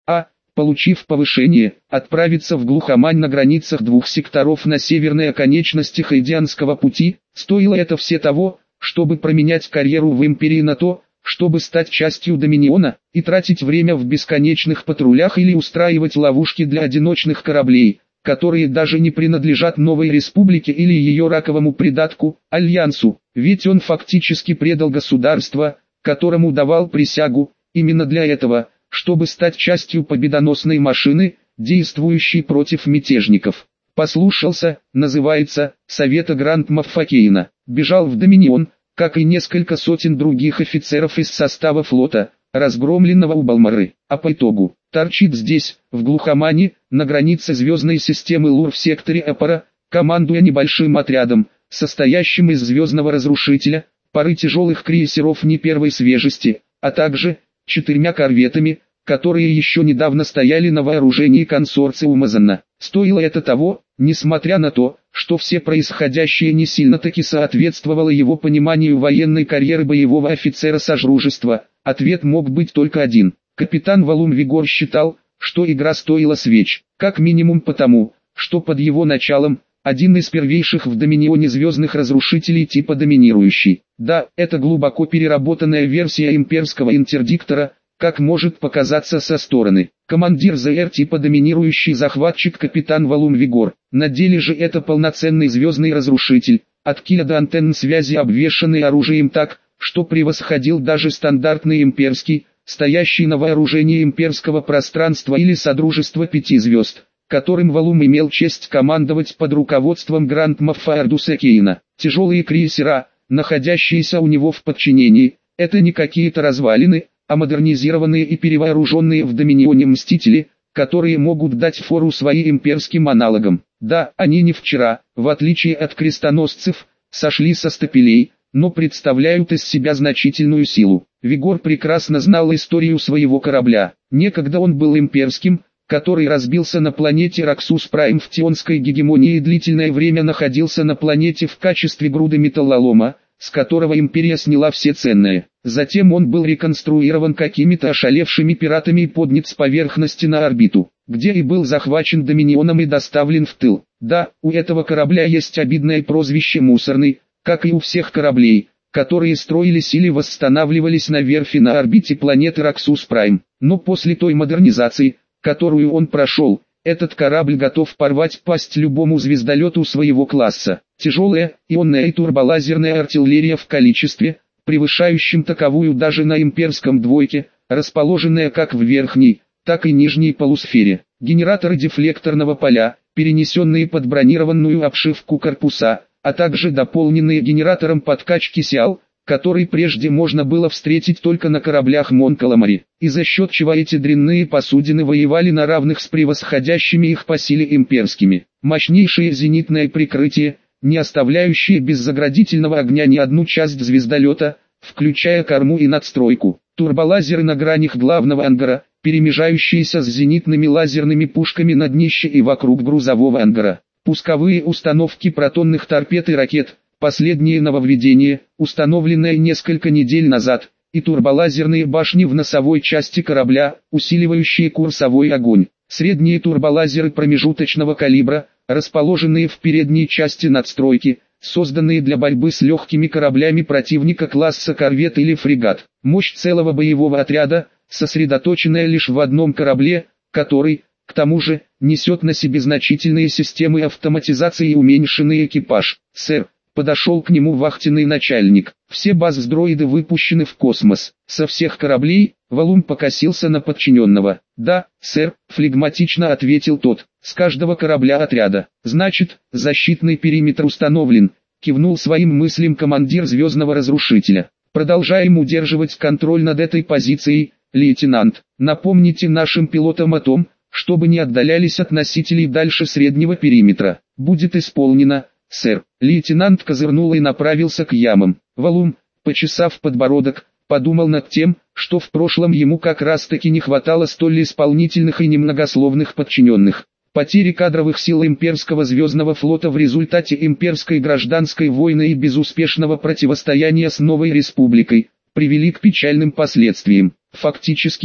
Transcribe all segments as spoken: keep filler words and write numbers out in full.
А, получив повышение, отправиться в глухомань на границах двух секторов на северной оконечности Хайдианского пути, стоило это все того, чтобы променять карьеру в империи на то, чтобы стать частью Доминиона, и тратить время в бесконечных патрулях или устраивать ловушки для одиночных кораблей, которые даже не принадлежат новой республике или ее раковому придатку, Альянсу, ведь он фактически предал государство, которому давал присягу, именно для этого, чтобы стать частью победоносной машины, действующей против мятежников. Послушался, называется, совета Гранд-Маффакейна, бежал в Доминион, как и несколько сотен других офицеров из состава флота, разгромленного у Балморы, а по итогу, торчит здесь, в глухомане, на границе звездной системы Лур в секторе Эпора, командуя небольшим отрядом, состоящим из звездного разрушителя, пары тяжелых крейсеров не первой свежести, а также четырьмя корветами, которые еще недавно стояли на вооружении консорциума Занна. Стоило это того, несмотря на то, что все происходящее не сильно-таки соответствовало его пониманию военной карьеры боевого офицера Сожружества, ответ мог быть только один. Капитан Валум Вигор считал, что игра стоила свеч, как минимум потому, что под его началом, один из первейших в Доминионе звездных разрушителей типа Доминирующий. Да, это глубоко переработанная версия имперского интердиктора, как может показаться со стороны. Командир ЗР типа Доминирующий захватчик капитан Валум Вигор. На деле же это полноценный звездный разрушитель, от киля до антенн связи обвешанный оружием так, что превосходил даже стандартный имперский, стоящий на вооружении имперского пространства или Содружества пяти звезд, которым Валум имел честь командовать под руководством Гранд-Маффа Ардуса Кейна. Тяжелые крейсера, находящиеся у него в подчинении, это не какие-то развалины, а модернизированные и перевооруженные в Доминионе мстители, которые могут дать фору своим имперским аналогам. Да, они не вчера, в отличие от крестоносцев, сошли со стапелей, но представляют из себя значительную силу. Вигор прекрасно знал историю своего корабля. Некогда он был имперским, который разбился на планете Раксус Прайм в Тионской гегемонии и длительное время находился на планете в качестве груды металлолома, с которого империя сняла все ценное. Затем он был реконструирован какими-то ошалевшими пиратами и поднят с поверхности на орбиту, где и был захвачен Доминионом и доставлен в тыл. Да, у этого корабля есть обидное прозвище «Мусорный», как и у всех кораблей, которые строились или восстанавливались на верфи на орбите планеты Раксус Прайм. Но после той модернизации, которую он прошел, этот корабль готов порвать пасть любому звездолету своего класса. Тяжелая, ионная и турболазерная артиллерия в количестве, превышающем таковую даже на имперском двойке, расположенная как в верхней, так и нижней полусфере. Генераторы дефлекторного поля, перенесенные под бронированную обшивку корпуса, а также дополненные генератором подкачки Сиал, который прежде можно было встретить только на кораблях Мон-Каламари, и за счет чего эти дрянные посудины воевали на равных с превосходящими их по силе имперскими. Мощнейшее зенитное прикрытие, не оставляющее без заградительного огня ни одну часть звездолета, включая корму и надстройку. Турболазеры на гранях главного ангара, перемежающиеся с зенитными лазерными пушками на днище и вокруг грузового ангара. Пусковые установки протонных торпед и ракет, последнее нововведение, установленное несколько недель назад, и турболазерные башни в носовой части корабля, усиливающие курсовой огонь. Средние турболазеры промежуточного калибра, расположенные в передней части надстройки, созданные для борьбы с легкими кораблями противника класса корвет или фрегат. Мощь целого боевого отряда, сосредоточенная лишь в одном корабле, который, к тому же, несет на себе значительные системы автоматизации и уменьшенный экипаж. «Сэр», подошел к нему вахтенный начальник, «все баз-дроиды выпущены в космос. Со всех кораблей?» Валум покосился на подчиненного. «Да, сэр», флегматично ответил тот, «с каждого корабля отряда». «Значит, защитный периметр установлен», кивнул своим мыслям командир звездного разрушителя. «Продолжаем удерживать контроль над этой позицией, лейтенант. Напомните нашим пилотам о том, чтобы не отдалялись от носителей дальше среднего периметра». «Будет исполнено, сэр». Лейтенант козырнул и направился к ямам. Валум, почесав подбородок, подумал над тем, что в прошлом ему как раз таки не хватало столь исполнительных и немногословных подчиненных. Потери кадровых сил имперского звездного флота в результате имперской гражданской войны и безуспешного противостояния с новой республикой привели к печальным последствиям. Фактически, к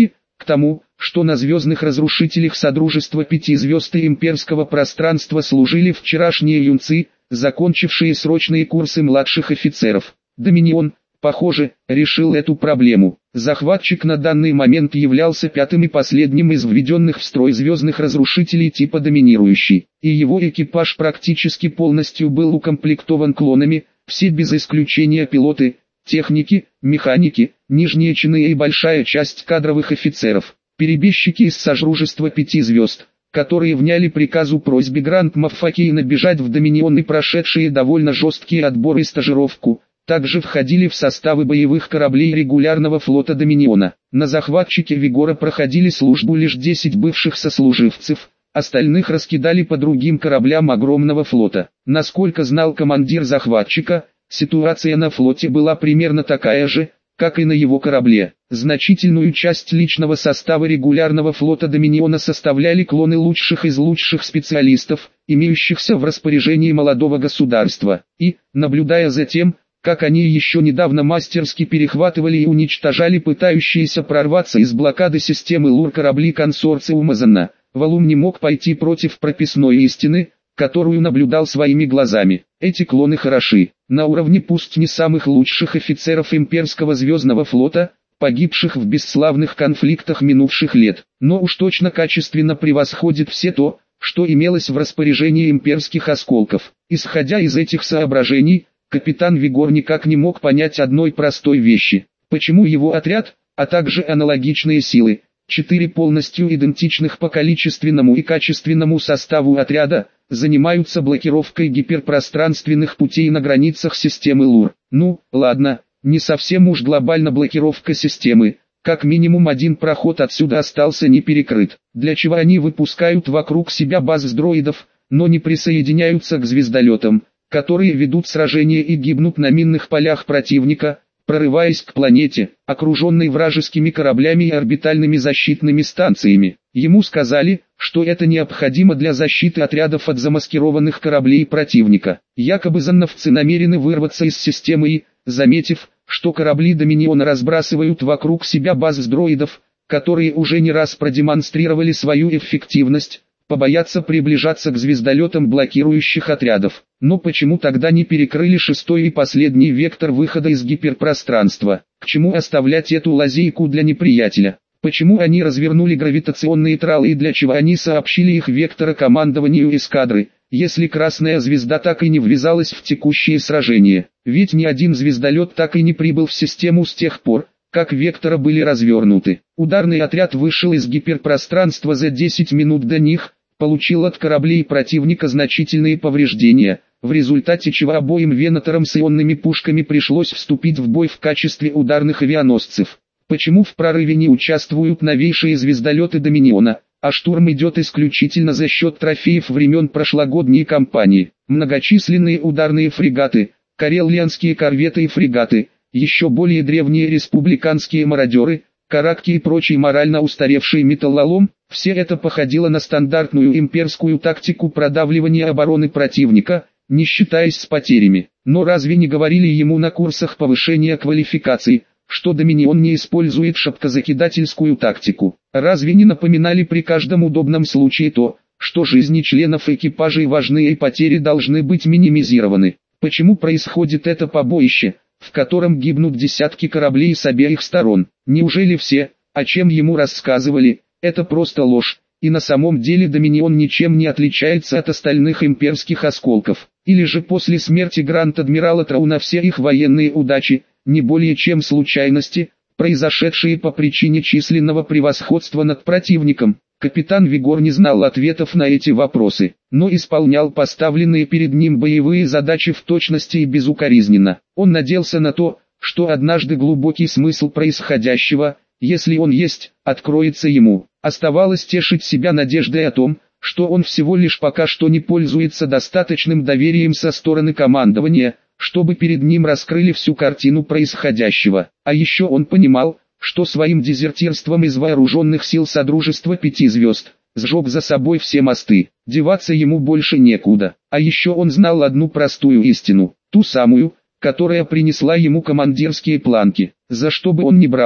тому, что на звездных разрушителях Содружества Пяти Звезд и Имперского пространства служили вчерашние юнцы, закончившие срочные курсы младших офицеров. Доминион, похоже, решил эту проблему. Захватчик на данный момент являлся пятым и последним из введенных в строй звездных разрушителей типа доминирующий, и его экипаж практически полностью был укомплектован клонами, все без исключения пилоты, техники, механики, нижние чины и большая часть кадровых офицеров. Перебежчики из Содружества Пяти Звезд, которые вняли приказу просьбе Гранд Маффакейна бежать в Доминион и прошедшие довольно жесткие отборы и стажировку, также входили в составы боевых кораблей регулярного флота Доминиона. На захватчике Вигора проходили службу лишь десять бывших сослуживцев, остальных раскидали по другим кораблям огромного флота. Насколько знал командир захватчика, ситуация на флоте была примерно такая же, как и на его корабле. Значительную часть личного состава регулярного флота Доминиона составляли клоны лучших из лучших специалистов, имеющихся в распоряжении молодого государства, и, наблюдая за тем, как они еще недавно мастерски перехватывали и уничтожали пытающиеся прорваться из блокады системы ЛУР корабли консорциума Занна, Валум не мог пойти против прописной истины, которую наблюдал своими глазами. Эти клоны хороши, на уровне пусть не самых лучших офицеров имперского звездного флота, погибших в бесславных конфликтах минувших лет, но уж точно качественно превосходит все то, что имелось в распоряжении имперских осколков. Исходя из этих соображений, капитан Вигор никак не мог понять одной простой вещи: почему его отряд, а также аналогичные силы, четыре полностью идентичных по количественному и качественному составу отряда, занимаются блокировкой гиперпространственных путей на границах системы ЛУР. Ну, ладно, не совсем уж глобально блокировка системы, как минимум один проход отсюда остался не перекрыт. Для чего они выпускают вокруг себя базы дроидов, но не присоединяются к звездолетам, которые ведут сражения и гибнут на минных полях противника, прорываясь к планете, окруженной вражескими кораблями и орбитальными защитными станциями. Ему сказали, что это необходимо для защиты отрядов от замаскированных кораблей противника. Якобы занновцы намерены вырваться из системы и, заметив, что корабли Доминиона разбрасывают вокруг себя базы дроидов, которые уже не раз продемонстрировали свою эффективность, побоятся приближаться к звездолетам блокирующих отрядов. Но почему тогда не перекрыли шестой и последний вектор выхода из гиперпространства? К чему оставлять эту лазейку для неприятеля? Почему они развернули гравитационные тралы и для чего они сообщили их вектора командованию эскадры, если Красная Звезда так и не ввязалась в текущее сражение? Ведь ни один звездолет так и не прибыл в систему с тех пор, как вектора были развернуты. Ударный отряд вышел из гиперпространства за десять минут до них, получил от кораблей противника значительные повреждения, в результате чего обоим венаторам с ионными пушками пришлось вступить в бой в качестве ударных авианосцев. Почему в прорыве не участвуют новейшие звездолеты Доминиона, а штурм идет исключительно за счет трофеев времен прошлогодней кампании? Многочисленные ударные фрегаты, кареллианские корветы и фрегаты, еще более древние республиканские мародеры, каракки и прочий морально устаревший металлолом, все это походило на стандартную имперскую тактику продавливания обороны противника, не считаясь с потерями. Но разве не говорили ему на курсах повышения квалификации, что Доминион не использует шапкозакидательскую тактику? Разве не напоминали при каждом удобном случае то, что жизни членов экипажей важны и потери должны быть минимизированы? Почему происходит это побоище, в котором гибнут десятки кораблей с обеих сторон? Неужели все, о чем ему рассказывали, это просто ложь, и на самом деле Доминион ничем не отличается от остальных имперских осколков? Или же после смерти Гранд-Адмирала Трауна все их военные удачи, не более чем случайности, произошедшие по причине численного превосходства над противником? Капитан Вигор не знал ответов на эти вопросы, но исполнял поставленные перед ним боевые задачи в точности и безукоризненно. Он надеялся на то, что однажды глубокий смысл происходящего, если он есть, откроется ему. Оставалось тешить себя надеждой о том, что он всего лишь пока что не пользуется достаточным доверием со стороны командования, чтобы перед ним раскрыли всю картину происходящего. А еще он понимал, что своим дезертирством из вооруженных сил Содружества Пяти Звезд сжег за собой все мосты. Деваться ему больше некуда. А еще он знал одну простую истину, ту самую, которая принесла ему командирские планки. За что бы он ни брался,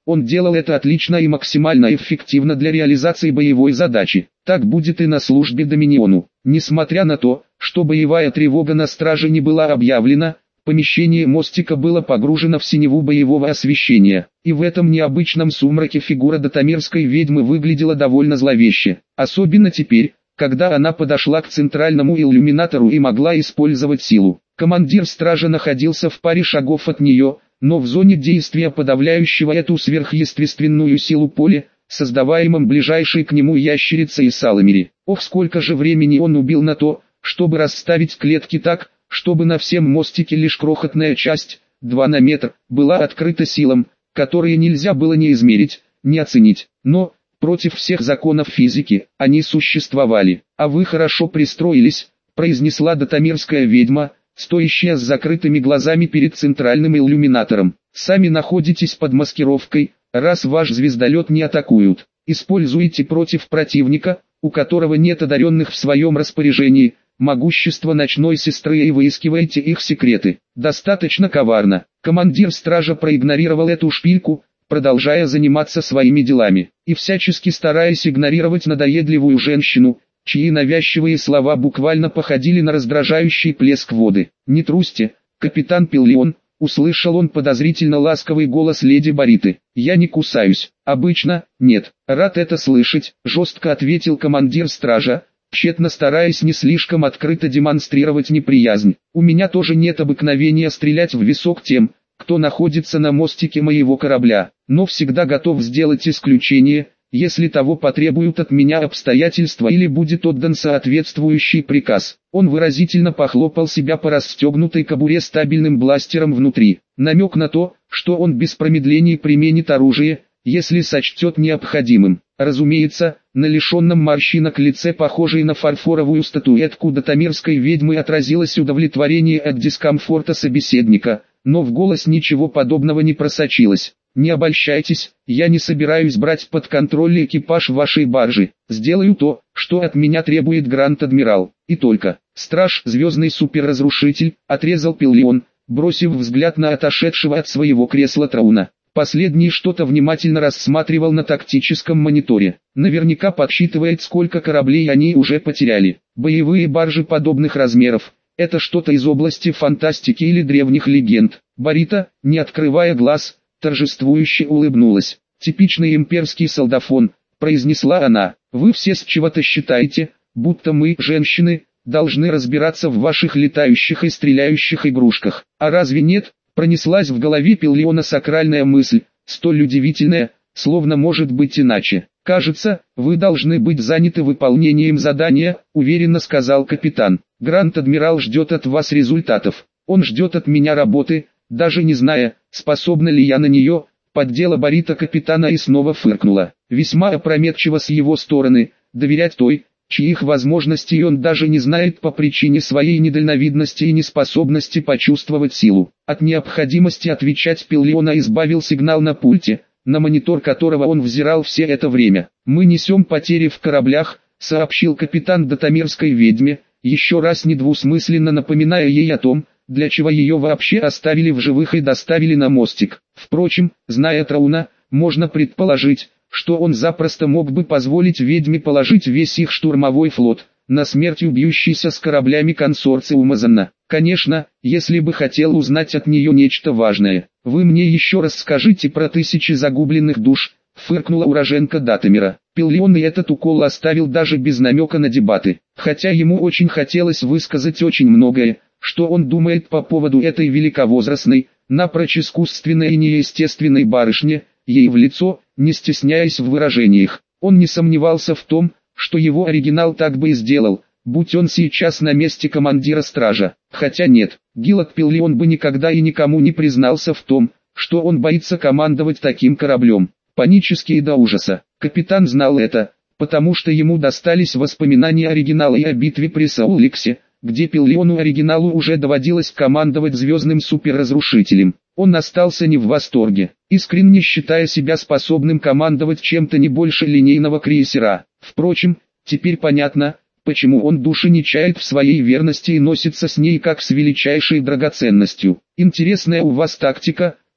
он делал это отлично и максимально эффективно для реализации боевой задачи. Так будет и на службе Доминиону. Несмотря на то, что боевая тревога на страже не была объявлена, помещение мостика было погружено в синеву боевого освещения, и в этом необычном сумраке фигура дотамерской ведьмы выглядела довольно зловеще. Особенно теперь, когда она подошла к центральному иллюминатору и могла использовать силу. Командир стражи находился в паре шагов от нее, но в зоне действия подавляющего эту сверхъестественную силу поля, создаваемым ближайшей к нему ящерицей и Саламири. Ох, сколько же времени он убил на то, чтобы расставить клетки так, чтобы на всем мостике лишь крохотная часть, два на метр, была открыта силам, которые нельзя было ни измерить, ни оценить. Но, против всех законов физики, они существовали. «А вы хорошо пристроились», — произнесла дотамирская ведьма, стоящая с закрытыми глазами перед центральным иллюминатором. «Сами находитесь под маскировкой, раз ваш звездолет не атакуют. Используйте против противника, у которого нет одаренных в своем распоряжении, могущество ночной сестры и выискивайте их секреты». Достаточно коварно. Командир стража проигнорировал эту шпильку, продолжая заниматься своими делами, и всячески стараясь игнорировать надоедливую женщину, чьи навязчивые слова буквально походили на раздражающий плеск воды. «Не трусьте, капитан Пиллион», — услышал он подозрительно ласковый голос леди Бариты. «Я не кусаюсь. Обычно, нет». «Рад это слышать», — жестко ответил командир стража, тщетно стараясь не слишком открыто демонстрировать неприязнь. «У меня тоже нет обыкновения стрелять в висок тем, кто находится на мостике моего корабля, но всегда готов сделать исключение, если того потребуют от меня обстоятельства или будет отдан соответствующий приказ». Он выразительно похлопал себя по расстегнутой кобуре стабильным бластером внутри. Намек на то, что он без промедлений применит оружие, если сочтет необходимым. Разумеется, на лишенном морщинок лице, похожей на фарфоровую статуэтку дотамирской ведьмы, отразилось удовлетворение от дискомфорта собеседника, но в голос ничего подобного не просочилось. «Не обольщайтесь, я не собираюсь брать под контроль экипаж вашей баржи. Сделаю то, что от меня требует Гранд-Адмирал, и только». «Страж, звездный суперразрушитель», — отрезал Пиллион, бросив взгляд на отошедшего от своего кресла Трауна. Последний что-то внимательно рассматривал на тактическом мониторе. Наверняка подсчитывает, сколько кораблей они уже потеряли. Боевые баржи подобных размеров — это что-то из области фантастики или древних легенд. Барита, не открывая глаз, торжествующе улыбнулась. «Типичный имперский солдафон», — произнесла она. «Вы все с чего-то считаете, будто мы, женщины, должны разбираться в ваших летающих и стреляющих игрушках. А разве нет?» Пронеслась в голове Пиллиона сакральная мысль, столь удивительная, словно может быть иначе. «Кажется, вы должны быть заняты выполнением задания», — уверенно сказал капитан. «Гранд-Адмирал ждет от вас результатов. Он ждет от меня работы, даже не зная, способна ли я на нее», — поддела Барита капитана и снова фыркнула. Весьма опрометчиво с его стороны, доверять той, чьих возможностей он даже не знает по причине своей недальновидности и неспособности почувствовать силу. От необходимости отвечать Пиллиона избавил сигнал на пульте, на монитор которого он взирал все это время. «Мы несем потери в кораблях», — сообщил капитан дотамирской ведьме, еще раз недвусмысленно напоминая ей о том, для чего ее вообще оставили в живых и доставили на мостик. Впрочем, зная Трауна, можно предположить, что он запросто мог бы позволить ведьме положить весь их штурмовой флот на смерть бьющийся с кораблями консорциума Занна. Конечно, если бы хотел узнать от нее нечто важное. «Вы мне еще раз скажите про тысячи загубленных душ», — фыркнула уроженка Датамира. Пиллион и этот укол оставил даже без намека на дебаты, хотя ему очень хотелось высказать очень многое, что он думает по поводу этой великовозрастной, напрочь искусственной и неестественной барышни, ей в лицо, не стесняясь в выражениях. Он не сомневался в том, что его оригинал так бы и сделал, будь он сейчас на месте командира стража. Хотя нет, Гилад Пиллион бы никогда и никому не признался в том, что он боится командовать таким кораблем. Панически и до ужаса. Капитан знал это, потому что ему достались воспоминания оригинала и о битве при Сауликсе, где Пиллиону оригиналу уже доводилось командовать звездным суперразрушителем. Он остался не в восторге, искренне считая себя способным командовать чем-то не больше линейного крейсера. Впрочем, теперь понятно, почему он души не чает в своей верности и носится с ней как с величайшей драгоценностью. «Интересная у вас тактика», —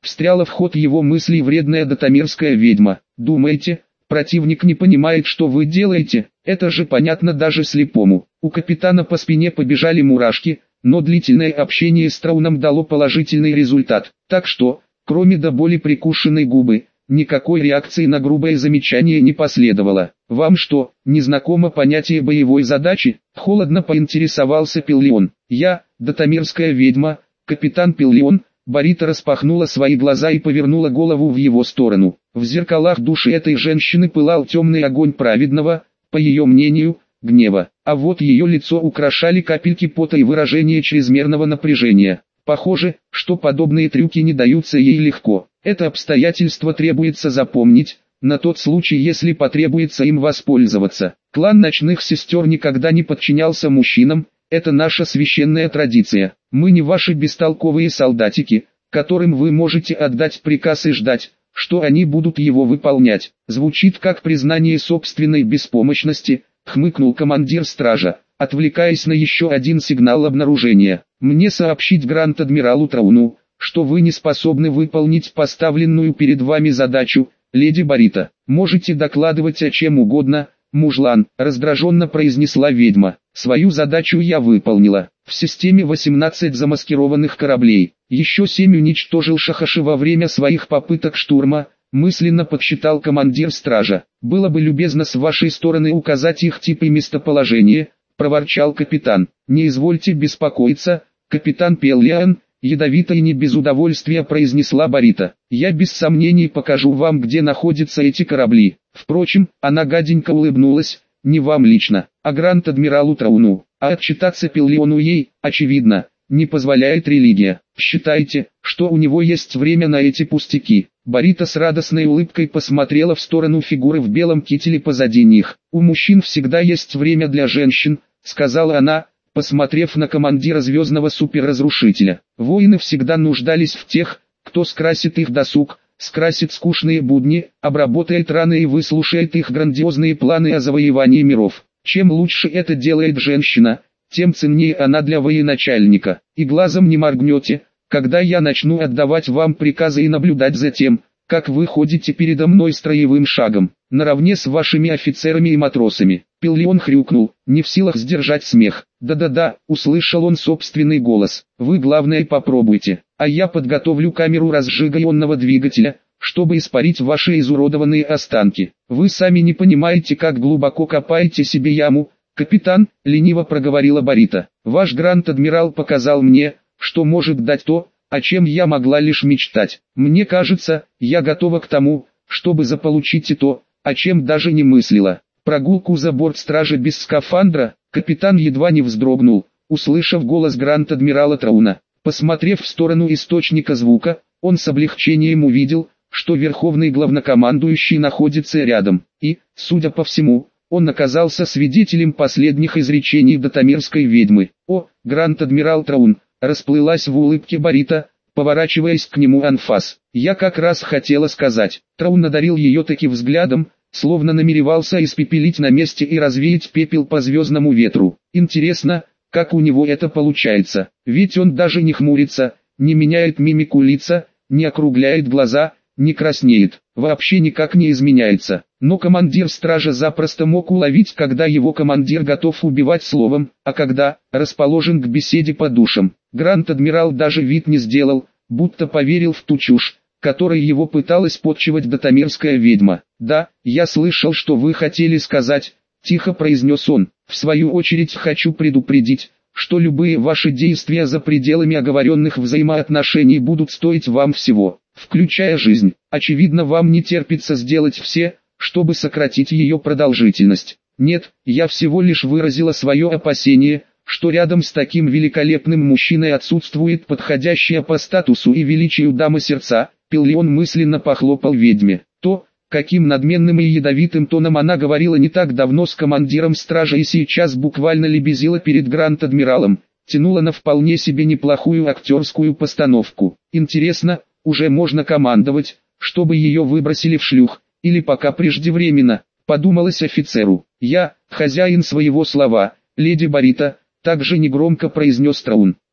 Встряла в ход его мыслей вредная датамирская ведьма. Думаете, противник не понимает, что вы делаете? Это же понятно даже слепому. У капитана по спине побежали мурашки, но длительное общение с Трауном дало положительный результат. Так что, кроме до боли прикушенной губы, никакой реакции на грубое замечание не последовало. «Вам что, не знакомо понятие боевой задачи?» — холодно поинтересовался Пиллион. «Я, датамирская ведьма, капитан Пиллион». Борита распахнула свои глаза и повернула голову в его сторону. В зеркалах души этой женщины пылал темный огонь праведного, по ее мнению, гнева. А вот ее лицо украшали капельки пота и выражение чрезмерного напряжения. Похоже, что подобные трюки не даются ей легко. Это обстоятельство требуется запомнить, на тот случай, если потребуется им воспользоваться. Клан ночных сестер никогда не подчинялся мужчинам, это наша священная традиция. Мы не ваши бестолковые солдатики, которым вы можете отдать приказ и ждать, что они будут его выполнять. Звучит как признание собственной беспомощности, хмыкнул командир стража, отвлекаясь на еще один сигнал обнаружения. Мне сообщить Гранд-адмиралу Трауну, что вы не способны выполнить поставленную перед вами задачу, леди Борита. Можете докладывать о чем угодно, мужлан, раздраженно произнесла ведьма. Свою задачу я выполнила. В системе восемнадцать замаскированных кораблей. Еще семь уничтожил Шахаши во время своих попыток штурма, мысленно подсчитал командир стража. Было бы любезно с вашей стороны указать их тип и местоположение, проворчал капитан. Не извольте беспокоиться, капитан Пеллиан, ядовито и не без удовольствия произнесла Борита. Я без сомнений покажу вам, где находятся эти корабли. Впрочем, она гаденько улыбнулась, не вам лично, а Гранд-адмиралу Трауну, а отчитаться Пиллиону ей, очевидно, не позволяет религия. Считайте, что у него есть время на эти пустяки. Борита с радостной улыбкой посмотрела в сторону фигуры в белом кителе позади них. У мужчин всегда есть время для женщин, сказала она, посмотрев на командира звездного суперразрушителя. Воины всегда нуждались в тех, кто скрасит их досуг, скрасит скучные будни, обработает раны и выслушает их грандиозные планы о завоевании миров. Чем лучше это делает женщина, тем ценнее она для военачальника. И глазом не моргнете, когда я начну отдавать вам приказы и наблюдать за тем, как вы ходите передо мной строевым шагом, наравне с вашими офицерами и матросами. Пиллион хрюкнул, не в силах сдержать смех. Да-да-да, услышал он собственный голос. Вы главное попробуйте, а я подготовлю камеру разжигаемого двигателя, чтобы испарить ваши изуродованные останки. Вы сами не понимаете, как глубоко копаете себе яму, капитан, лениво проговорила Борита. Ваш Гранд-адмирал показал мне, что может дать то, о чем я могла лишь мечтать. Мне кажется, я готова к тому, чтобы заполучить и то, о чем даже не мыслила. Прогулку за борт стражи без скафандра, капитан едва не вздрогнул, услышав голос Гранд-адмирала Трауна. Посмотрев в сторону источника звука, он с облегчением увидел, что верховный главнокомандующий находится рядом, и, судя по всему, он оказался свидетелем последних изречений датамирской ведьмы. «О, Гранд-адмирал Траун!» расплылась в улыбке Борита, поворачиваясь к нему анфас. «Я как раз хотела сказать». Траун одарил ее таки взглядом, словно намеревался испепелить на месте и развеять пепел по звездному ветру. Интересно, как у него это получается, ведь он даже не хмурится, не меняет мимику лица, не округляет глаза, не краснеет, вообще никак не изменяется. Но командир стража запросто мог уловить, когда его командир готов убивать словом, а когда расположен к беседе по душам. Гранд-адмирал даже вид не сделал, будто поверил в ту чушь, которой его пыталась подчивать датамирская ведьма. «Да, я слышал, что вы хотели сказать», — тихо произнес он. «В свою очередь хочу предупредить, что любые ваши действия за пределами оговоренных взаимоотношений будут стоить вам всего, включая жизнь. Очевидно, вам не терпится сделать все, чтобы сократить ее продолжительность. Нет, я всего лишь выразила свое опасение, что рядом с таким великолепным мужчиной отсутствует подходящая по статусу и величию дама сердца». Пиллион мысленно похлопал ведьме. То, каким надменным и ядовитым тоном она говорила не так давно с командиром стражи и сейчас буквально лебезила перед Гранд-адмиралом, тянуло на вполне себе неплохую актерскую постановку. Интересно, уже можно командовать, чтобы ее выбросили в шлюх, или пока преждевременно, подумалось офицеру. «Я, хозяин своего слова, леди Борита», также негромко произнес Траун.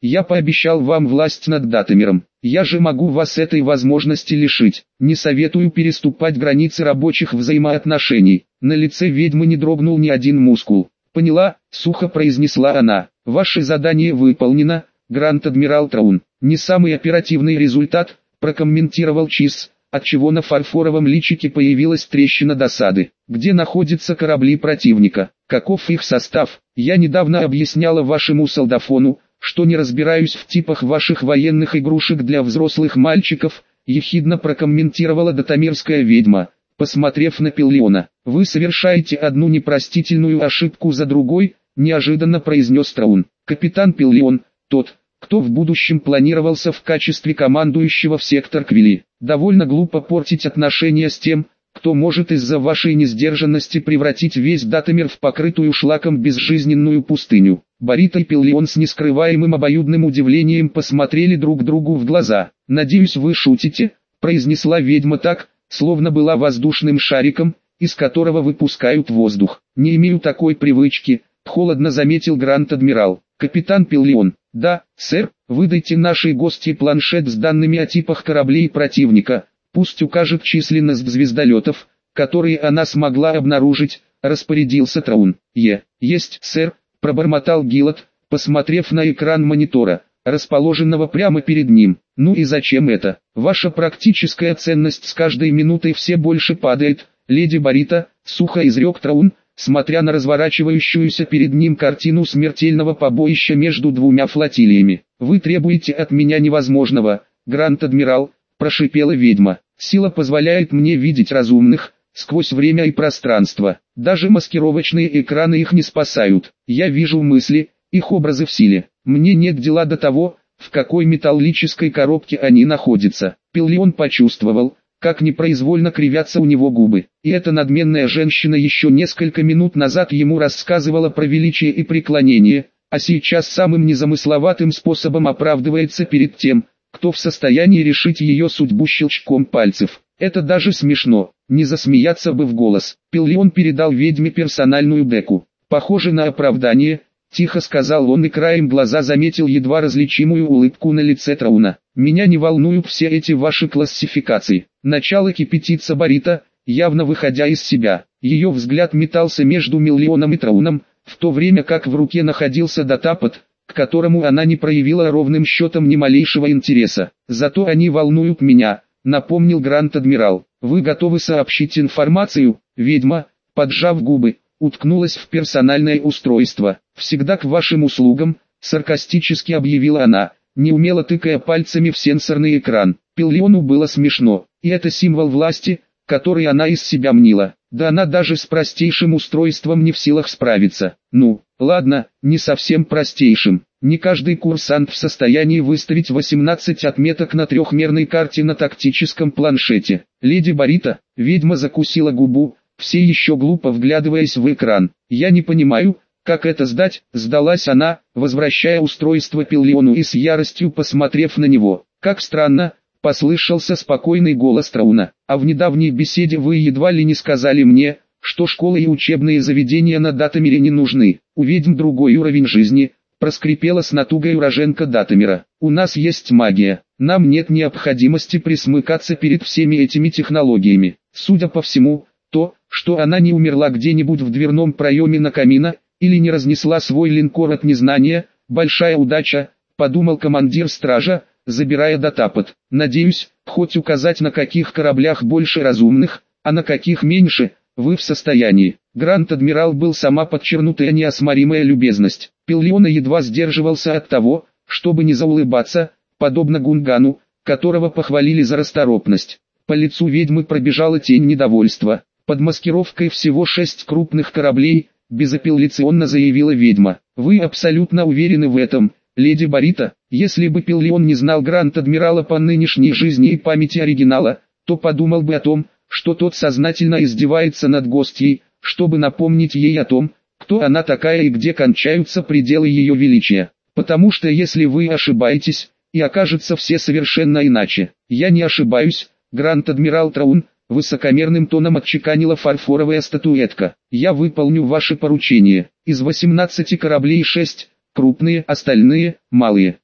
Я пообещал вам власть над Датамиром. Я же могу вас этой возможности лишить. Не советую переступать границы рабочих взаимоотношений». На лице ведьмы не дрогнул ни один мускул. «Поняла», — сухо произнесла она. «Ваше задание выполнено, Гранд-адмирал Траун». «Не самый оперативный результат», — прокомментировал Чиз, отчего на фарфоровом личике появилась трещина досады. «Где находятся корабли противника? Каков их состав? Я недавно объясняла вашему солдафону, что не разбираюсь в типах ваших военных игрушек для взрослых мальчиков», — ехидно прокомментировала датамирская ведьма, посмотрев на Пиллиона. «Вы совершаете одну непростительную ошибку за другой», — неожиданно произнес Траун. «Капитан Пиллион, тот, кто в будущем планировался в качестве командующего в сектор Квили. Довольно глупо портить отношения с тем, кто может из-за вашей несдержанности превратить весь Датамир в покрытую шлаком безжизненную пустыню». Борита и Пиллион с нескрываемым обоюдным удивлением посмотрели друг другу в глаза. «Надеюсь, вы шутите», — произнесла ведьма так, словно была воздушным шариком, из которого выпускают воздух. «Не имею такой привычки», — холодно заметил Гранд-адмирал. «Капитан Пиллион». «Да, сэр, выдайте нашей гости планшет с данными о типах кораблей противника, пусть укажет численность звездолетов, которые она смогла обнаружить», — распорядился Траун. «Е, есть, сэр», — пробормотал Гилот, посмотрев на экран монитора, расположенного прямо перед ним. «Ну и зачем это? Ваша практическая ценность с каждой минутой все больше падает, леди Борита», — сухо изрек Траун, смотря на разворачивающуюся перед ним картину смертельного побоища между двумя флотилиями. «Вы требуете от меня невозможного, Гранд-адмирал», — прошипела ведьма. «Сила позволяет мне видеть разумных, сквозь время и пространство. Даже маскировочные экраны их не спасают. Я вижу мысли, их образы в силе. Мне нет дела до того, в какой металлической коробке они находятся». Пиллион почувствовал, как непроизвольно кривятся у него губы. И эта надменная женщина еще несколько минут назад ему рассказывала про величие и преклонение, а сейчас самым незамысловатым способом оправдывается перед тем, кто в состоянии решить ее судьбу щелчком пальцев. Это даже смешно, не засмеяться бы в голос. Пиллион передал ведьме персональную деку. «Похоже на оправдание», — тихо сказал он и краем глаза заметил едва различимую улыбку на лице Трауна. «Меня не волнуют все эти ваши классификации». Начало кипятиться Борита, явно выходя из себя. Ее взгляд метался между Миллионом и Трауном, в то время как в руке находился датапад, к которому она не проявила ровным счетом ни малейшего интереса. «Зато они волнуют меня», — напомнил Гранд-адмирал. «Вы готовы сообщить информацию?» Ведьма, поджав губы, уткнулась в персональное устройство. «Всегда к вашим услугам», — саркастически объявила она, неумело тыкая пальцами в сенсорный экран. Пиллиону было смешно, и это символ власти, который она из себя мнила. Да она даже с простейшим устройством не в силах справиться. Ну, ладно, не совсем простейшим. Не каждый курсант в состоянии выставить восемнадцать отметок на трехмерной карте на тактическом планшете. «Леди Борита», ведьма закусила губу, все еще глупо вглядываясь в экран. «Я не понимаю, как это сдать», сдалась она, возвращая устройство Пиллиону и с яростью посмотрев на него. «Как странно», послышался спокойный голос Трауна. «А в недавней беседе вы едва ли не сказали мне, что школы и учебные заведения на Датамире не нужны. У ведьм другой уровень жизни», проскрипела с натугой уроженка Датамира. «У нас есть магия. Нам нет необходимости присмыкаться перед всеми этими технологиями». Судя по всему, то, что она не умерла где-нибудь в дверном проеме на камина, или не разнесла свой линкор от незнания, большая удача, подумал командир стража, забирая датапад. «Надеюсь, хоть указать на каких кораблях больше разумных, а на каких меньше, вы в состоянии». Гранд-адмирал был сама подчеркнутая неосморимая любезность. Пиллиона едва сдерживался от того, чтобы не заулыбаться, подобно Гунгану, которого похвалили за расторопность. По лицу ведьмы пробежала тень недовольства. «Под маскировкой всего шесть крупных кораблей», безапелляционно заявила ведьма. «Вы абсолютно уверены в этом, леди Борита?» Если бы Пиллион не знал Гранд-адмирала по нынешней жизни и памяти оригинала, то подумал бы о том, что тот сознательно издевается над гостьей, чтобы напомнить ей о том, кто она такая и где кончаются пределы ее величия. Потому что если вы ошибаетесь, и окажется все совершенно иначе. «Я не ошибаюсь, Гранд-адмирал Траун», высокомерным тоном отчеканила фарфоровая статуэтка. «Я выполню ваше поручение. Из восемнадцати кораблей шесть крупные, остальные малые.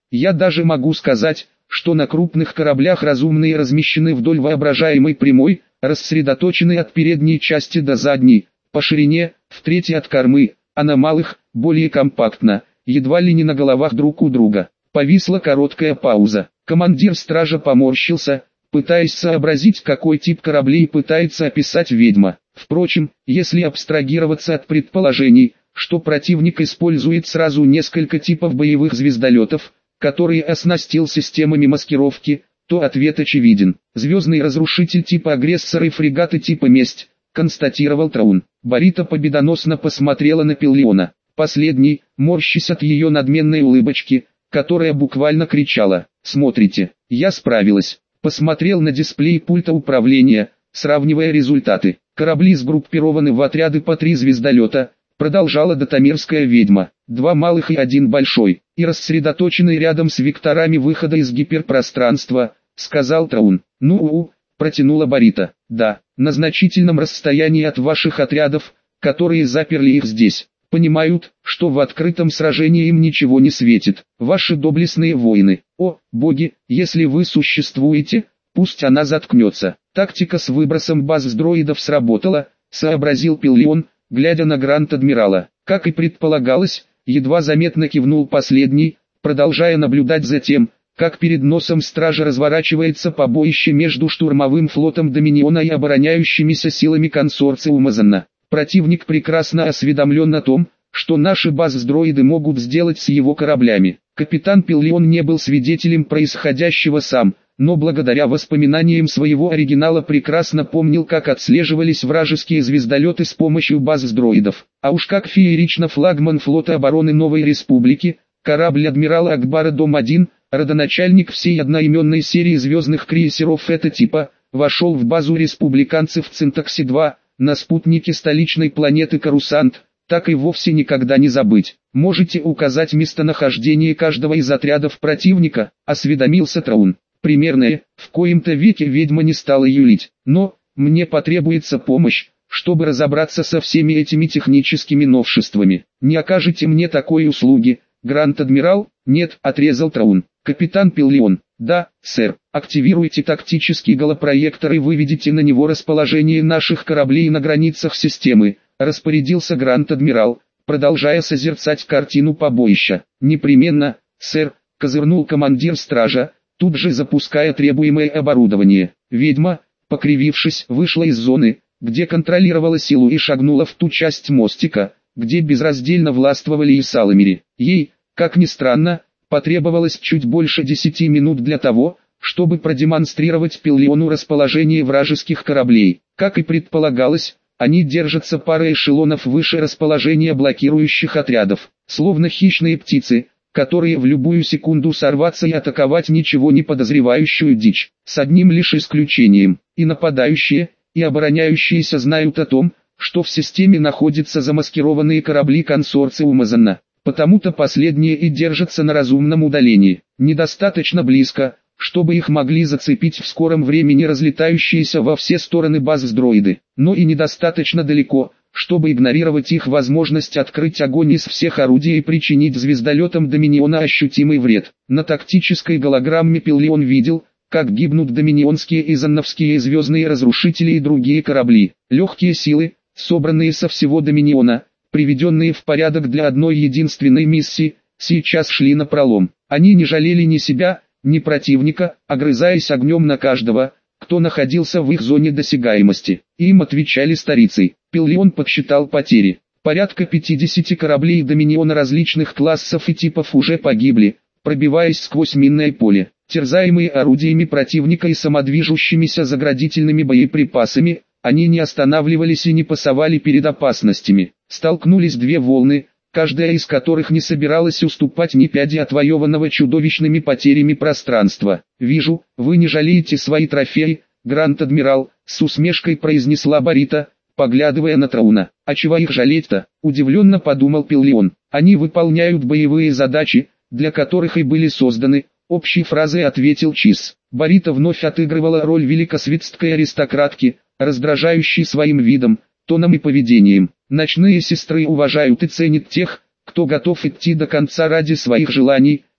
Я даже могу сказать, что на крупных кораблях разумные размещены вдоль воображаемой прямой, рассредоточены от передней части до задней, по ширине, в трети от кормы, а на малых, более компактно, едва ли не на головах друг у друга. Повисла короткая пауза. Командир стража поморщился, пытаясь сообразить, какой тип кораблей пытается описать ведьма. Впрочем, если абстрагироваться от предположений, что противник использует сразу несколько типов боевых звездолетов, которые оснастил системами маскировки, то ответ очевиден. Звездный разрушитель типа агрессор и фрегаты типа месть, констатировал Траун. Борита победоносно посмотрела на Пиллиона. Последний, морщась от ее надменной улыбочки, которая буквально кричала: «Смотрите, я справилась!» Посмотрел на дисплей пульта управления, сравнивая результаты. Корабли сгруппированы в отряды по три звездолета, продолжала дотамерская ведьма, два малых и один большой, и рассредоточены рядом с векторами выхода из гиперпространства, сказал Траун. Ну-у, протянула Борита. Да, на значительном расстоянии от ваших отрядов, которые заперли их здесь. Понимают, что в открытом сражении им ничего не светит. Ваши доблестные воины, о, боги, если вы существуете, пусть она заткнется. Тактика с выбросом баз с дроидов сработала, сообразил Пиллион, глядя на Гранд-Адмирала. Как и предполагалось, едва заметно кивнул последний, продолжая наблюдать за тем, как перед носом стража разворачивается побоище между штурмовым флотом Доминиона и обороняющимися силами консорциума Занна. Противник прекрасно осведомлен о том, что наши базы-дроиды могут сделать с его кораблями. Капитан Пиллион не был свидетелем происходящего сам, но благодаря воспоминаниям своего оригинала прекрасно помнил, как отслеживались вражеские звездолеты с помощью баз-дроидов. А уж как феерично флагман флота обороны Новой Республики, корабль адмирала Акбара Дом один, родоначальник всей одноименной серии звездных крейсеров этого типа, вошел в базу республиканцев Цинтакси два, на спутнике столичной планеты Карусант, так и вовсе никогда не забыть. Можете указать местонахождение каждого из отрядов противника, осведомился Траун. Примерное, в коем-то веке ведьма не стала юлить, но, мне потребуется помощь, чтобы разобраться со всеми этими техническими новшествами. Не окажете мне такой услуги, Гранд-Адмирал? Нет, отрезал Траун. Капитан Пиллион. Да, сэр. Активируйте тактический голопроектор и выведите на него расположение наших кораблей на границах системы, распорядился Гранд-Адмирал, продолжая созерцать картину побоища. Непременно, сэр, козырнул командир стража, тут же запуская требуемое оборудование. Ведьма, покривившись, вышла из зоны, где контролировала силу, и шагнула в ту часть мостика, где безраздельно властвовали и Саламири. Ей, как ни странно, потребовалось чуть больше десяти минут для того, чтобы продемонстрировать Пиллиону расположение вражеских кораблей. Как и предполагалось, они держатся парой эшелонов выше расположения блокирующих отрядов, словно хищные птицы, которые в любую секунду сорваться и атаковать ничего не подозревающую дичь. С одним лишь исключением: и нападающие, и обороняющиеся знают о том, что в системе находятся замаскированные корабли консорциума Занна. Потому-то последние и держатся на разумном удалении, недостаточно близко, чтобы их могли зацепить в скором времени разлетающиеся во все стороны базы-дроиды, но и недостаточно далеко, чтобы игнорировать их возможность открыть огонь из всех орудий и причинить звездолетам Доминиона ощутимый вред. На тактической голограмме Пиллион видел, как гибнут доминионские и занновские звездные разрушители и другие корабли. Легкие силы, собранные со всего Доминиона, приведенные в порядок для одной единственной миссии, сейчас шли напролом. Они не жалели ни себя, ни противника, огрызаясь огнем на каждого, кто находился в их зоне досягаемости. Им отвечали старицей. Пиллион подсчитал потери. Порядка пятидесяти кораблей Доминиона различных классов и типов уже погибли, пробиваясь сквозь минное поле. Терзаемые орудиями противника и самодвижущимися заградительными боеприпасами, они не останавливались и не пасовали перед опасностями. Столкнулись две волны, каждая из которых не собиралась уступать ни пяди отвоеванного чудовищными потерями пространства. «Вижу, вы не жалеете свои трофеи, Гранд-Адмирал», — с усмешкой произнесла Борита, поглядывая на Трауна. «А чего их жалеть-то?» — удивленно подумал Пиллион. «Они выполняют боевые задачи, для которых и были созданы», — общей фразой ответил Чиз. Борита вновь отыгрывала роль великосветской аристократки, раздражающей своим видом, тоном и поведением. Ночные сестры уважают и ценят тех, кто готов идти до конца ради своих желаний,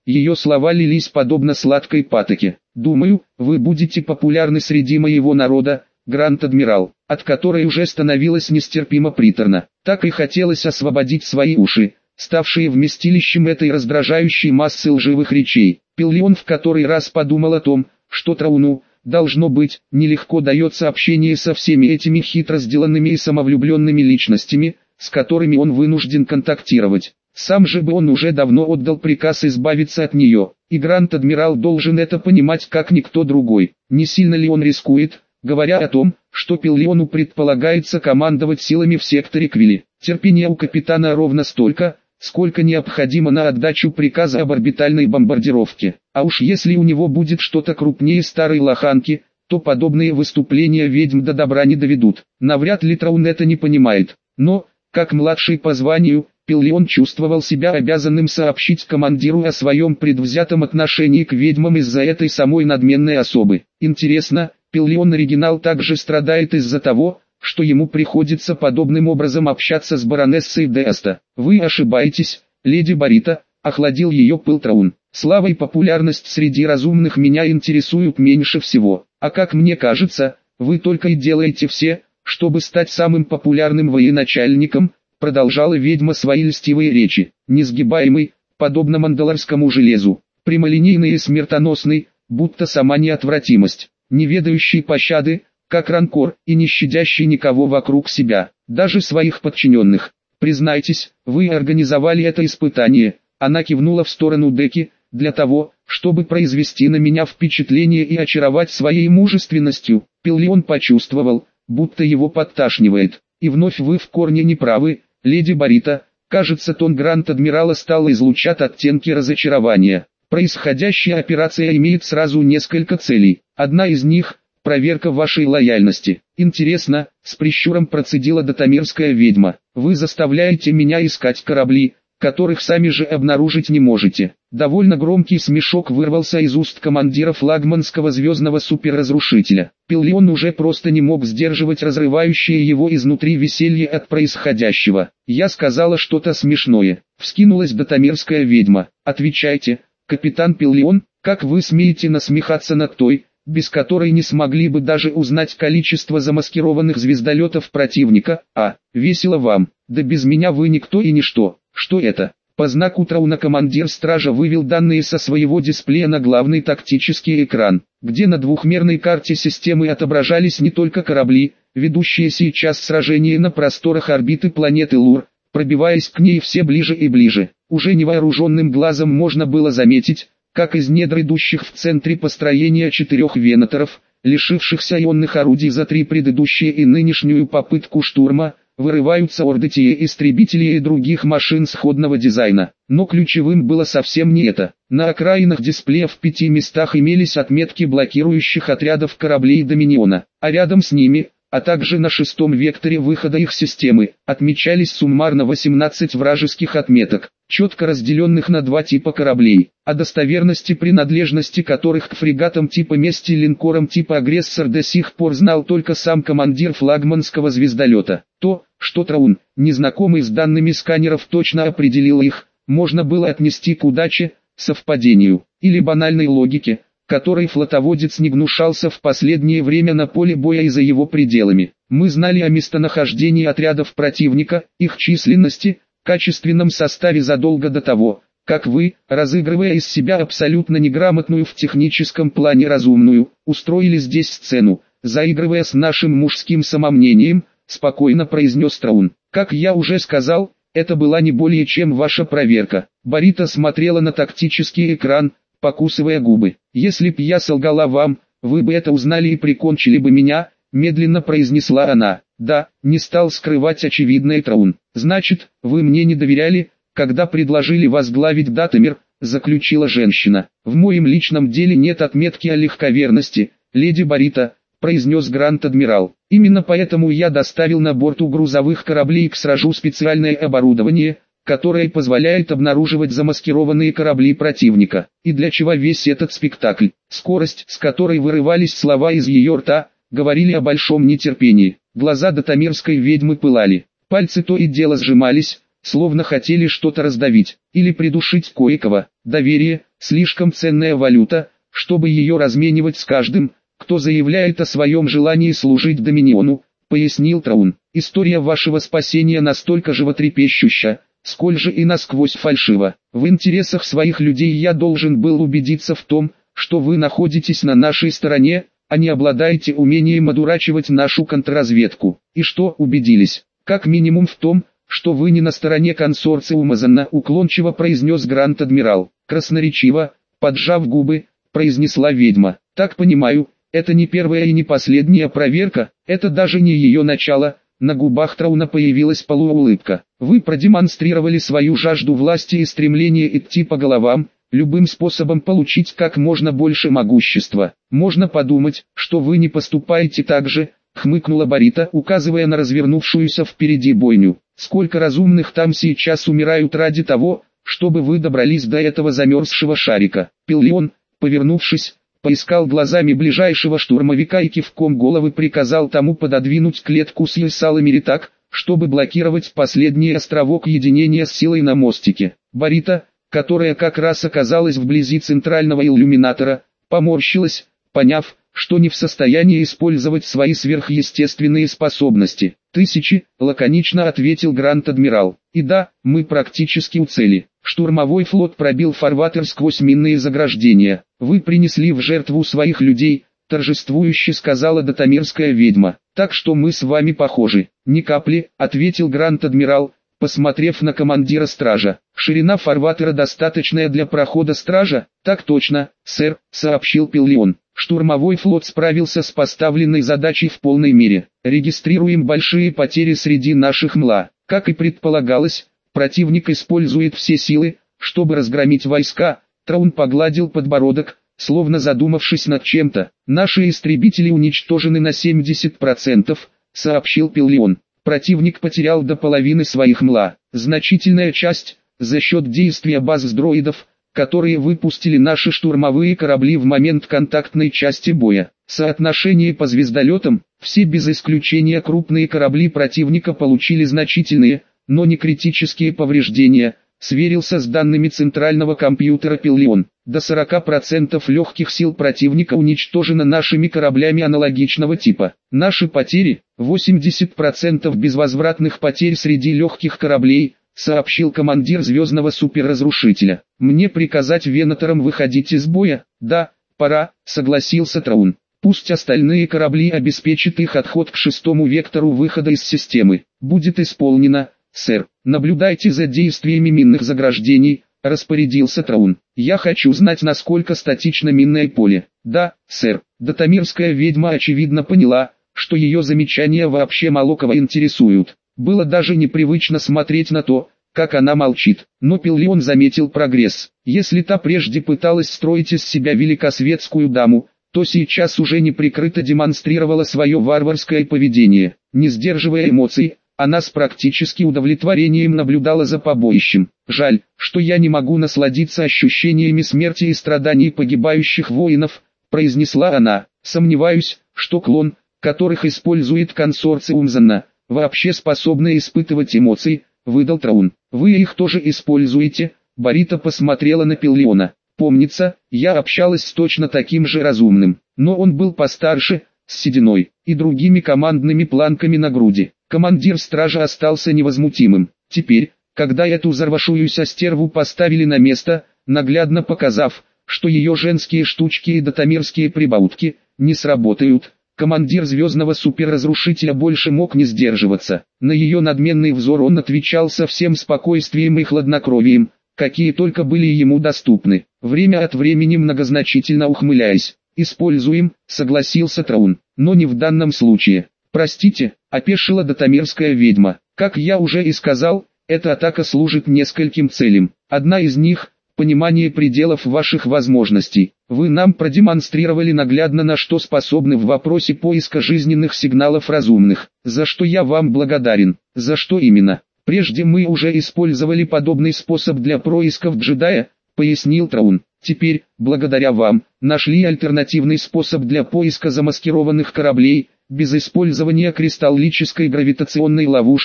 Ее слова лились подобно сладкой патоке. «Думаю, вы будете популярны среди моего народа, Гранд-адмирал», от которой уже становилось нестерпимо приторно. Так и хотелось освободить свои уши, ставшие вместилищем этой раздражающей массы лживых речей. Пиллион в который раз подумал о том, что Трауну, должно быть, нелегко дается общение со всеми этими хитро сделанными и самовлюбленными личностями, с которыми он вынужден контактировать. Сам же бы он уже давно отдал приказ избавиться от нее, и Гранд-адмирал должен это понимать как никто другой. Не сильно ли он рискует, говоря о том, что Пиллиону предполагается командовать силами в секторе Квилли? Терпения у капитана ровно столько, сколько необходимо на отдачу приказа об орбитальной бомбардировке. А уж если у него будет что-то крупнее старой лоханки, то подобные выступления ведьм до добра не доведут. Навряд ли Траун это не понимает, но, как младший по званию, Пиллион чувствовал себя обязанным сообщить командиру о своем предвзятом отношении к ведьмам из-за этой самой надменной особы. Интересно, Пиллион оригинал также страдает из-за того, что ему приходится подобным образом общаться с баронессой Деаста. «Вы ошибаетесь, леди Барита», — охладил ее пыл Траун. «Слава и популярность среди разумных меня интересуют меньше всего. А как мне кажется, вы только и делаете все, чтобы стать самым популярным военачальником», — продолжала ведьма свои льстивые речи. Несгибаемый, подобно мандалорскому железу, прямолинейный и смертоносный, будто сама неотвратимость, не ведающий пощады, как ранкор, и не щадящий никого вокруг себя, даже своих подчиненных. «Признайтесь, вы организовали это испытание», — она кивнула в сторону Деки, «для того, чтобы произвести на меня впечатление и очаровать своей мужественностью». Пиллион почувствовал, будто его подташнивает. «И вновь вы в корне не правы, леди Барита», — кажется, тон Гранд-адмирала стал излучать оттенки разочарования. «Происходящая операция имеет сразу несколько целей. Одна из них — проверка вашей лояльности. Интересно», — с прищуром процедила дотамирская ведьма, «вы заставляете меня искать корабли, которых сами же обнаружить не можете». Довольно громкий смешок вырвался из уст командира флагманского звездного суперразрушителя. Пиллион уже просто не мог сдерживать разрывающее его изнутри веселье от происходящего. «Я сказала что-то смешное», — вскинулась дотамирская ведьма. «Отвечайте, капитан Пиллион, как вы смеете насмехаться над той, без которой не смогли бы даже узнать количество замаскированных звездолетов противника? А, весело вам, да без меня вы никто и ничто». «Что это?» По знаку Трауна командир стража вывел данные со своего дисплея на главный тактический экран, где на двухмерной карте системы отображались не только корабли, ведущие сейчас сражение на просторах орбиты планеты Лур, пробиваясь к ней все ближе и ближе. Уже невооруженным глазом можно было заметить, как из недр идущих в центре построения четырех венаторов, лишившихся ионных орудий за три предыдущие и нынешнюю попытку штурма, вырываются орды истребителей и других машин сходного дизайна. Но ключевым было совсем не это. На окраинах дисплея в пяти местах имелись отметки блокирующих отрядов кораблей Доминиона, а рядом с ними, а также на шестом векторе выхода их системы, отмечались суммарно восемнадцать вражеских отметок, четко разделенных на два типа кораблей, о достоверности принадлежности которых к фрегатам типа «Месть» и линкорам типа «Агрессор» до сих пор знал только сам командир флагманского звездолета. То, что Траун, незнакомый с данными сканеров, точно определил их, можно было отнести к удаче, совпадению, или банальной логике, которой флотоводец не гнушался в последнее время на поле боя и за его пределами. Мы знали о местонахождении отрядов противника, их численности, качественном составе задолго до того, как вы, разыгрывая из себя абсолютно неграмотную в техническом плане разумную, устроили здесь сцену, заигрывая с нашим мужским самомнением, спокойно произнес Траун. Как я уже сказал, это была не более чем ваша проверка. Барита смотрела на тактический экран, покусывая губы. «Если б я солгала вам, вы бы это узнали и прикончили бы меня», медленно произнесла она. «Да», не стал скрывать очевидное Траун. «Значит, вы мне не доверяли, когда предложили возглавить Датамир», заключила женщина. «В моем личном деле нет отметки о легковерности, леди Барита», произнес Гранд-адмирал. «Именно поэтому я доставил на борту грузовых кораблей к сражу специальное оборудование, которое позволяет обнаруживать замаскированные корабли противника. И для чего весь этот спектакль?» Скорость, с которой вырывались слова из ее рта, говорили о большом нетерпении. Глаза дотамирской ведьмы пылали. Пальцы то и дело сжимались, словно хотели что-то раздавить, или придушить кое-кого. Доверие – слишком ценная валюта, чтобы ее разменивать с каждым, кто заявляет о своем желании служить Доминиону, пояснил Траун. История вашего спасения настолько животрепещуща, сколь же и насквозь фальшива. В интересах своих людей я должен был убедиться в том, что вы находитесь на нашей стороне, а не обладаете умением одурачивать нашу контрразведку. И что убедились? Как минимум в том, что вы не на стороне консорциума Занна, уклончиво произнес Гранд-адмирал. Красноречиво, поджав губы, произнесла ведьма. Так понимаю, это не первая и не последняя проверка, это даже не ее начало. На губах Трауна появилась полуулыбка. Вы продемонстрировали свою жажду власти и стремление идти по головам, любым способом получить как можно больше могущества. Можно подумать, что вы не поступаете так же, хмыкнула Борита, указывая на развернувшуюся впереди бойню. Сколько разумных там сейчас умирают ради того, чтобы вы добрались до этого замерзшего шарика. Пиллион, повернувшись, поискал глазами ближайшего штурмовика и кивком головы приказал тому пододвинуть клетку с ясалами так, чтобы блокировать последний островок единения с силой на мостике. Борита, которая как раз оказалась вблизи центрального иллюминатора, поморщилась, поняв, что не в состоянии использовать свои сверхъестественные способности. «Тысячи», — лаконично ответил Гранд-адмирал. «И да, мы практически у цели. Штурмовой флот пробил фарватер сквозь минные заграждения. Вы принесли в жертву своих людей», — торжествующе сказала дотамирская ведьма. «Так что мы с вами похожи». «Ни капли», — ответил Гранд-адмирал, посмотрев на командира стража. «Ширина фарватера достаточная для прохода стража?» «Так точно, сэр», — сообщил Пиллион. Штурмовой флот справился с поставленной задачей в полной мере. Регистрируем большие потери среди наших МЛА. Как и предполагалось, противник использует все силы, чтобы разгромить войска. Траун погладил подбородок, словно задумавшись над чем-то. Наши истребители уничтожены на семьдесят процентов, сообщил Пиллион. Противник потерял до половины своих МЛА. Значительная часть, за счет действия баз дроидов, которые выпустили наши штурмовые корабли в момент контактной части боя. Соотношение по звездолетам, все без исключения крупные корабли противника получили значительные, но не критические повреждения, сверился с данными центрального компьютера Пиллион. До сорока процентов легких сил противника уничтожено нашими кораблями аналогичного типа. Наши потери, восемьдесят процентов безвозвратных потерь среди легких кораблей, сообщил командир звездного суперразрушителя. «Мне приказать венаторам выходить из боя?» «Да, пора», согласился Траун. «Пусть остальные корабли обеспечат их отход к шестому вектору выхода из системы. Будет исполнено, сэр. Наблюдайте за действиями минных заграждений», распорядился Траун. «Я хочу знать, насколько статично минное поле». «Да, сэр». Дотамирская ведьма очевидно поняла, что ее замечания вообще мало кого интересуют. Было даже непривычно смотреть на то, как она молчит. Но Пиллион заметил прогресс. Если та прежде пыталась строить из себя великосветскую даму, то сейчас уже неприкрыто демонстрировала свое варварское поведение. Не сдерживая эмоций, она с практически удовлетворением наблюдала за побоищем. «Жаль, что я не могу насладиться ощущениями смерти и страданий погибающих воинов», произнесла она. «Сомневаюсь, что клон, которых использует консорциум Занна, вообще способны испытывать эмоции», выдал Траун. «Вы их тоже используете?» Борита посмотрела на Пиллиона. «Помнится, я общалась с точно таким же разумным, но он был постарше, с сединой и другими командными планками на груди». Командир стража остался невозмутимым. Теперь, когда эту взорвавшуюся стерву поставили на место, наглядно показав, что ее женские штучки и дотамирские прибаутки не сработают, командир звездного суперразрушителя больше мог не сдерживаться. На ее надменный взор он отвечал со всем спокойствием и хладнокровием, какие только были ему доступны, время от времени многозначительно ухмыляясь. «Используем», — согласился Траун, — «но не в данном случае». «Простите», — опешила дотамирская ведьма. «Как я уже и сказал, эта атака служит нескольким целям. Одна из них — понимание пределов ваших возможностей. Вы нам продемонстрировали наглядно, на что способны в вопросе поиска жизненных сигналов разумных, за что я вам благодарен». «За что именно?» «Прежде мы уже использовали подобный способ для происков джедая», — пояснил Траун. «Теперь, благодаря вам, нашли альтернативный способ для поиска замаскированных кораблей, без использования кристаллической гравитационной ловушки»,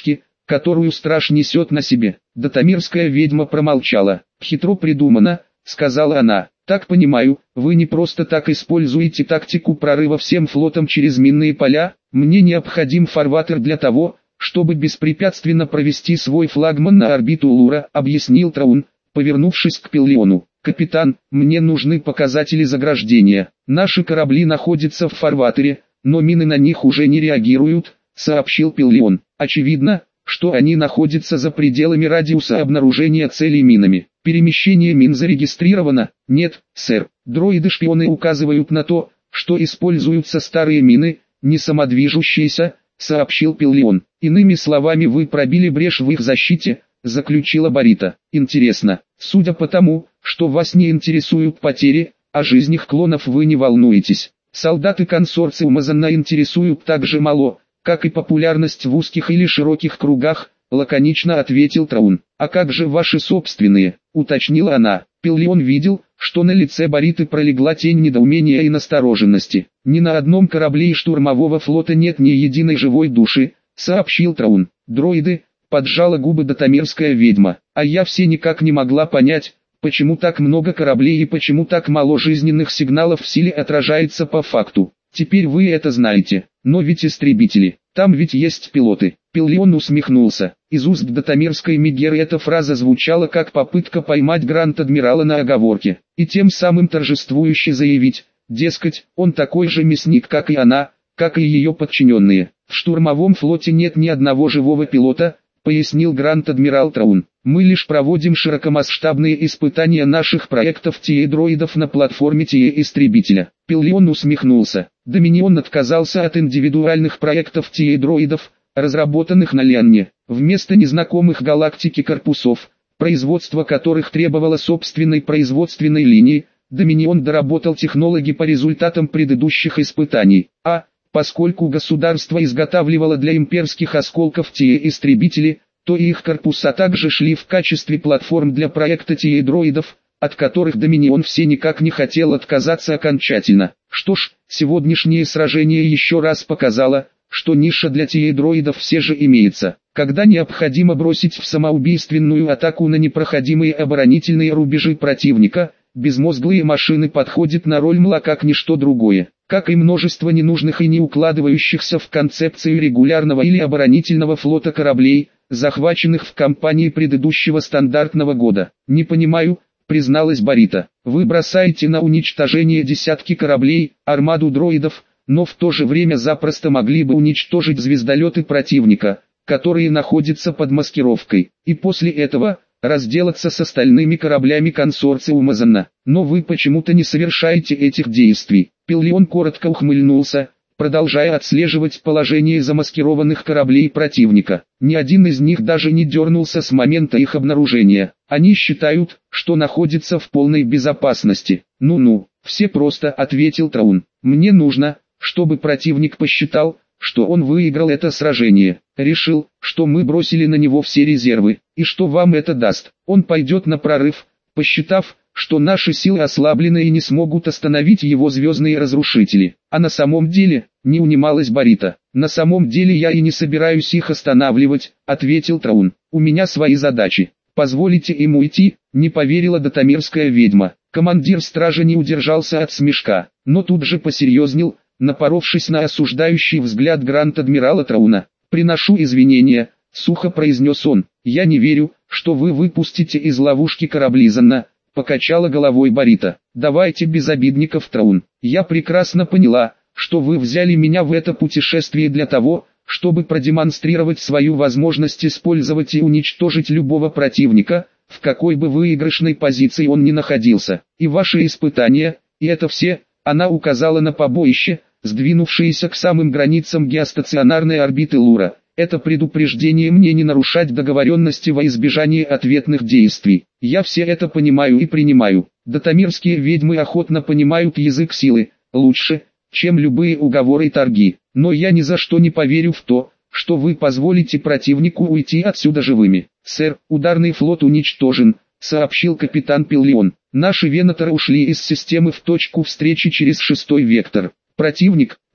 которую страж несет на себе. Датамирская ведьма промолчала. «Хитро придумано», — сказала она. «Так понимаю, вы не просто так используете тактику прорыва всем флотом через минные поля. Мне необходим фарватер для того, чтобы беспрепятственно провести свой флагман на орбиту Лура», — объяснил Траун, повернувшись к Пиллиону. «Капитан, мне нужны показатели заграждения. Наши корабли находятся в фарватере, но мины на них уже не реагируют», — сообщил Пиллион. «Очевидно, что они находятся за пределами радиуса обнаружения целей минами. Перемещение мин зарегистрировано?» «Нет, сэр. Дроиды-шпионы указывают на то, что используются старые мины, не самодвижущиеся», — сообщил Пиллион. «Иными словами, вы пробили брешь в их защите», — заключила Борита. «Интересно, судя по тому, что вас не интересуют потери, о жизнях клонов вы не волнуетесь. Солдаты консорциума Занна интересуют так же мало, как и популярность в узких или широких кругах», — лаконично ответил Траун. «А как же ваши собственные?» — уточнила она. Пиллион видел, что на лице Бориты пролегла тень недоумения и настороженности. «Ни на одном корабле и штурмового флота нет ни единой живой души», — сообщил Траун. «Дроиды», — поджала губы датамирская ведьма. «А я все никак не могла понять, почему так много кораблей и почему так мало жизненных сигналов в силе отражается по факту. Теперь вы это знаете. Но ведь истребители, там ведь есть пилоты». Пиллион усмехнулся. Из уст датамирской Мегеры эта фраза звучала как попытка поймать Гранд-Адмирала на оговорке, и тем самым торжествующе заявить, дескать, он такой же мясник, как и она, как и ее подчиненные. «В штурмовом флоте нет ни одного живого пилота», — пояснил Гранд-Адмирал Траун. «Мы лишь проводим широкомасштабные испытания наших проектов Ти Эй-дроидов на платформе Ти Эй-истребителя». Пиллион усмехнулся. Доминион отказался от индивидуальных проектов Ти Эй-дроидов, разработанных на Лианне, вместо незнакомых галактики корпусов, производство которых требовало собственной производственной линии. Доминион доработал технологии по результатам предыдущих испытаний, а, поскольку государство изготавливало для имперских осколков Ти Эй-истребители, то и их корпуса также шли в качестве платформ для проекта Ти Эй-дроидов, от которых Доминион все никак не хотел отказаться окончательно. Что ж, сегодняшнее сражение еще раз показало, что ниша для Ти Эй-дроидов все же имеется. Когда необходимо бросить в самоубийственную атаку на непроходимые оборонительные рубежи противника, безмозглые машины подходят на роль мла как ничто другое. Как и множество ненужных и не укладывающихся в концепцию регулярного или оборонительного флота кораблей, захваченных в кампании предыдущего стандартного года. «Не понимаю», — призналась Борита. «Вы бросаете на уничтожение десятки кораблей, армаду дроидов, но в то же время запросто могли бы уничтожить звездолеты противника, которые находятся под маскировкой, и после этого разделаться с остальными кораблями консорциума Занна. Но вы почему-то не совершаете этих действий». Пиллион коротко ухмыльнулся, продолжая отслеживать положение замаскированных кораблей противника. Ни один из них даже не дернулся с момента их обнаружения. Они считают, что находятся в полной безопасности. «Ну-ну, все просто», — ответил Траун. «Мне нужно, чтобы противник посчитал, что он выиграл это сражение, решил, что мы бросили на него все резервы, и что вам это даст. Он пойдет на прорыв, посчитав, что наши силы ослаблены и не смогут остановить его звездные разрушители. А на самом деле, не унималась Борита, на самом деле я и не собираюсь их останавливать», — ответил Траун. «У меня свои задачи. Позволите им уйти?» — не поверила датамирская ведьма. Командир стражи не удержался от смешка, но тут же посерьезнел, напоровшись на осуждающий взгляд Гранд-Адмирала Трауна. «Приношу извинения», — сухо произнес он. «Я не верю, что вы выпустите из ловушки корабли Занна», — покачала головой Борита. «Давайте без обидников, Траун. Я прекрасно поняла, что вы взяли меня в это путешествие для того, чтобы продемонстрировать свою возможность использовать и уничтожить любого противника, в какой бы выигрышной позиции он ни находился. И ваши испытания, и это все», — она указала на побоище, сдвинувшееся к самым границам геостационарной орбиты Лура. «Это предупреждение мне не нарушать договоренности во избежание ответных действий. Я все это понимаю и принимаю. Датамирские ведьмы охотно понимают язык силы, лучше, чем любые уговоры и торги. Но я ни за что не поверю в то, что вы позволите противнику уйти отсюда живыми». «Сэр, ударный флот уничтожен», — сообщил капитан Пиллион. «Наши венаторы ушли из системы в точку встречи через шестой вектор. Противник,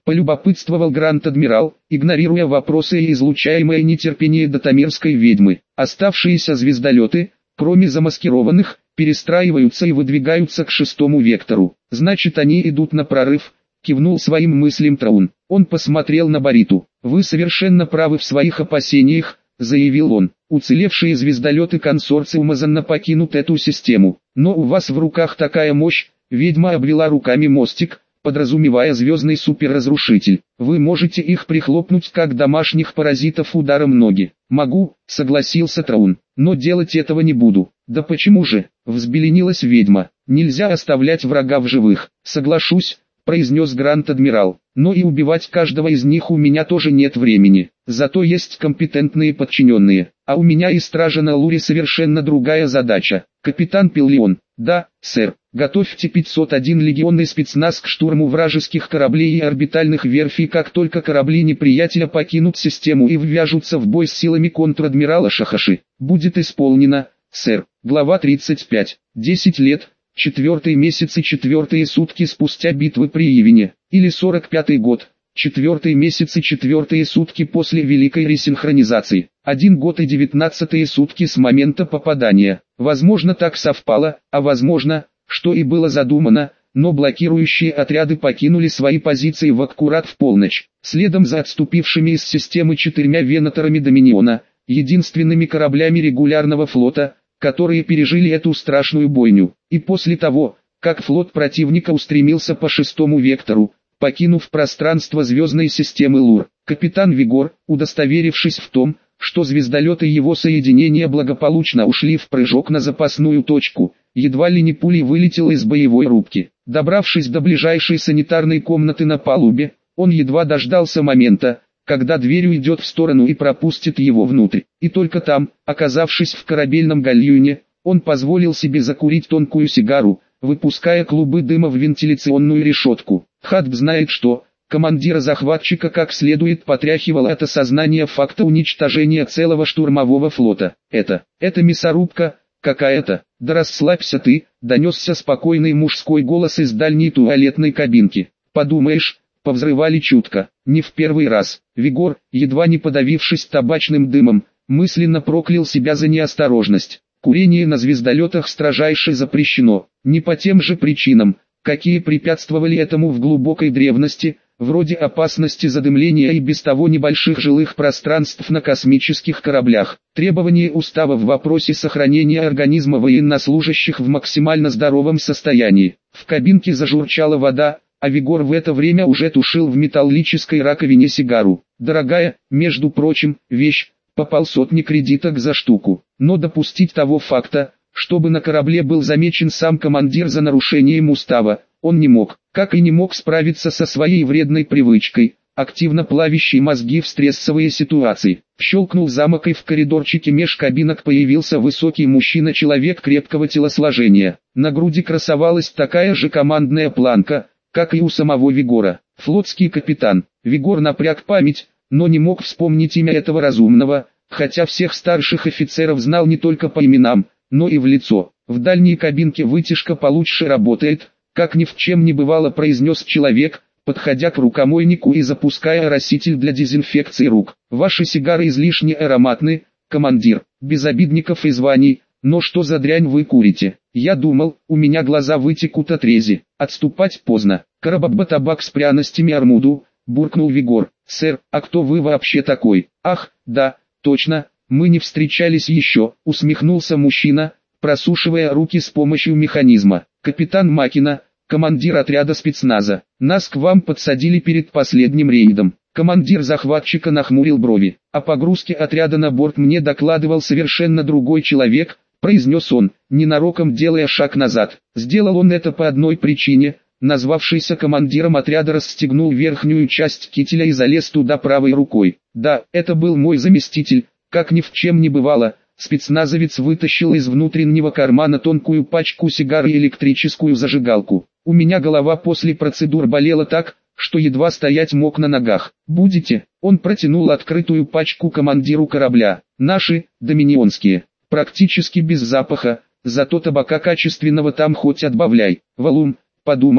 полюбопытствовал Гранд-адмирал, игнорируя вопросы и излучаемое нетерпение датамерской ведьмы. Оставшиеся звездолеты, кроме замаскированных, перестраиваются и выдвигаются к шестому вектору. Значит, они идут на прорыв, кивнул своим мыслям Траун. Он посмотрел на Бориту. Вы совершенно правы в своих опасениях, заявил он. Уцелевшие звездолеты консорциума Занна покинут эту систему. Но у вас в руках такая мощь, ведьма обвела руками мостик, подразумевая звездный суперразрушитель. Вы можете их прихлопнуть как домашних паразитов ударом ноги. Могу, согласился Траун, но делать этого не буду. Да почему же, взбеленилась ведьма. Нельзя оставлять врага в живых. Соглашусь, произнес Гранд-адмирал, но и убивать каждого из них у меня тоже нет времени. Зато есть компетентные подчиненные, а у меня и стража на Луре совершенно другая задача. Капитан Пиллион, да, сэр, готовьте пятьсот один легионный спецназ к штурму вражеских кораблей и орбитальных верфей, как только корабли неприятеля покинут систему и ввяжутся в бой с силами контр-адмирала Шахаши. Будет исполнено, сэр. Глава тридцать пять. десять лет. Четвертый месяц и четвертые сутки спустя битвы при Ивине, или сорок пятый год, четвертый месяц и четвертые сутки после Великой Ресинхронизации, один год и девятнадцатые сутки с момента попадания. Возможно, так совпало, а возможно, что и было задумано, но блокирующие отряды покинули свои позиции в аккурат в полночь, следом за отступившими из системы четырьмя венаторами Доминиона, единственными кораблями регулярного флота, которые пережили эту страшную бойню, и после того, как флот противника устремился по шестому вектору, покинув пространство звездной системы Лур, капитан Вигор, удостоверившись в том, что звездолеты его соединения благополучно ушли в прыжок на запасную точку, едва ли не пулей вылетел из боевой рубки. Добравшись до ближайшей санитарной комнаты на палубе, он едва дождался момента, когда дверь уйдет в сторону и пропустит его внутрь. И только там, оказавшись в корабельном гальюне, он позволил себе закурить тонкую сигару, выпуская клубы дыма в вентиляционную решетку. Хатб знает что, командира захватчика как следует потряхивало от осознания факта уничтожения целого штурмового флота. Это, это мясорубка, какая-то. Да расслабься ты, донесся спокойный мужской голос из дальней туалетной кабинки. Подумаешь, повзрывали чутко, не в первый раз. Вигор, едва не подавившись табачным дымом, мысленно проклял себя за неосторожность. Курение на звездолетах строжайше запрещено, не по тем же причинам, какие препятствовали этому в глубокой древности, вроде опасности задымления и без того небольших жилых пространств на космических кораблях. Требования устава в вопросе сохранения организма военнослужащих в максимально здоровом состоянии. В кабинке зажурчала вода, а Вигор в это время уже тушил в металлической раковине сигару. Дорогая, между прочим, вещь, по полсотни кредиток за штуку. Но допустить того факта, чтобы на корабле был замечен сам командир за нарушением устава, он не мог, как и не мог справиться со своей вредной привычкой, активно плавящей мозги в стрессовые ситуации. Щелкнул замок, и в коридорчике меж кабинок появился высокий мужчина-человек крепкого телосложения. На груди красовалась такая же командная планка, как и у самого Вигора. Флотский капитан. Вигор напряг память, но не мог вспомнить имя этого разумного, хотя всех старших офицеров знал не только по именам, но и в лицо. В дальней кабинке вытяжка получше работает, как ни в чем не бывало, произнес человек, подходя к рукомойнику и запуская ороситель для дезинфекции рук. Ваши сигары излишне ароматны, командир, без обидников и званий. Но что за дрянь вы курите? Я думал, у меня глаза вытекут от рези. Отступать поздно. Карабаба-табак с пряностями армуду, буркнул Вигор. Сэр, а кто вы вообще такой? Ах, да, точно, мы не встречались еще, усмехнулся мужчина, просушивая руки с помощью механизма. Капитан Макина, командир отряда спецназа. Нас к вам подсадили перед последним рейдом. Командир захватчика нахмурил брови. О погрузке отряда на борт мне докладывал совершенно другой человек, произнес он, ненароком делая шаг назад. Сделал он это по одной причине. Назвавшийся командиром отряда расстегнул верхнюю часть кителя и залез туда правой рукой. Да, это был мой заместитель, как ни в чем не бывало. Спецназовец вытащил из внутреннего кармана тонкую пачку сигар и электрическую зажигалку. У меня голова после процедур болела так, что едва стоять мог на ногах. Будете? Он протянул открытую пачку командиру корабля. Наши, доминионские, практически без запаха, зато табака качественного там хоть отбавляй. Валум, подумав,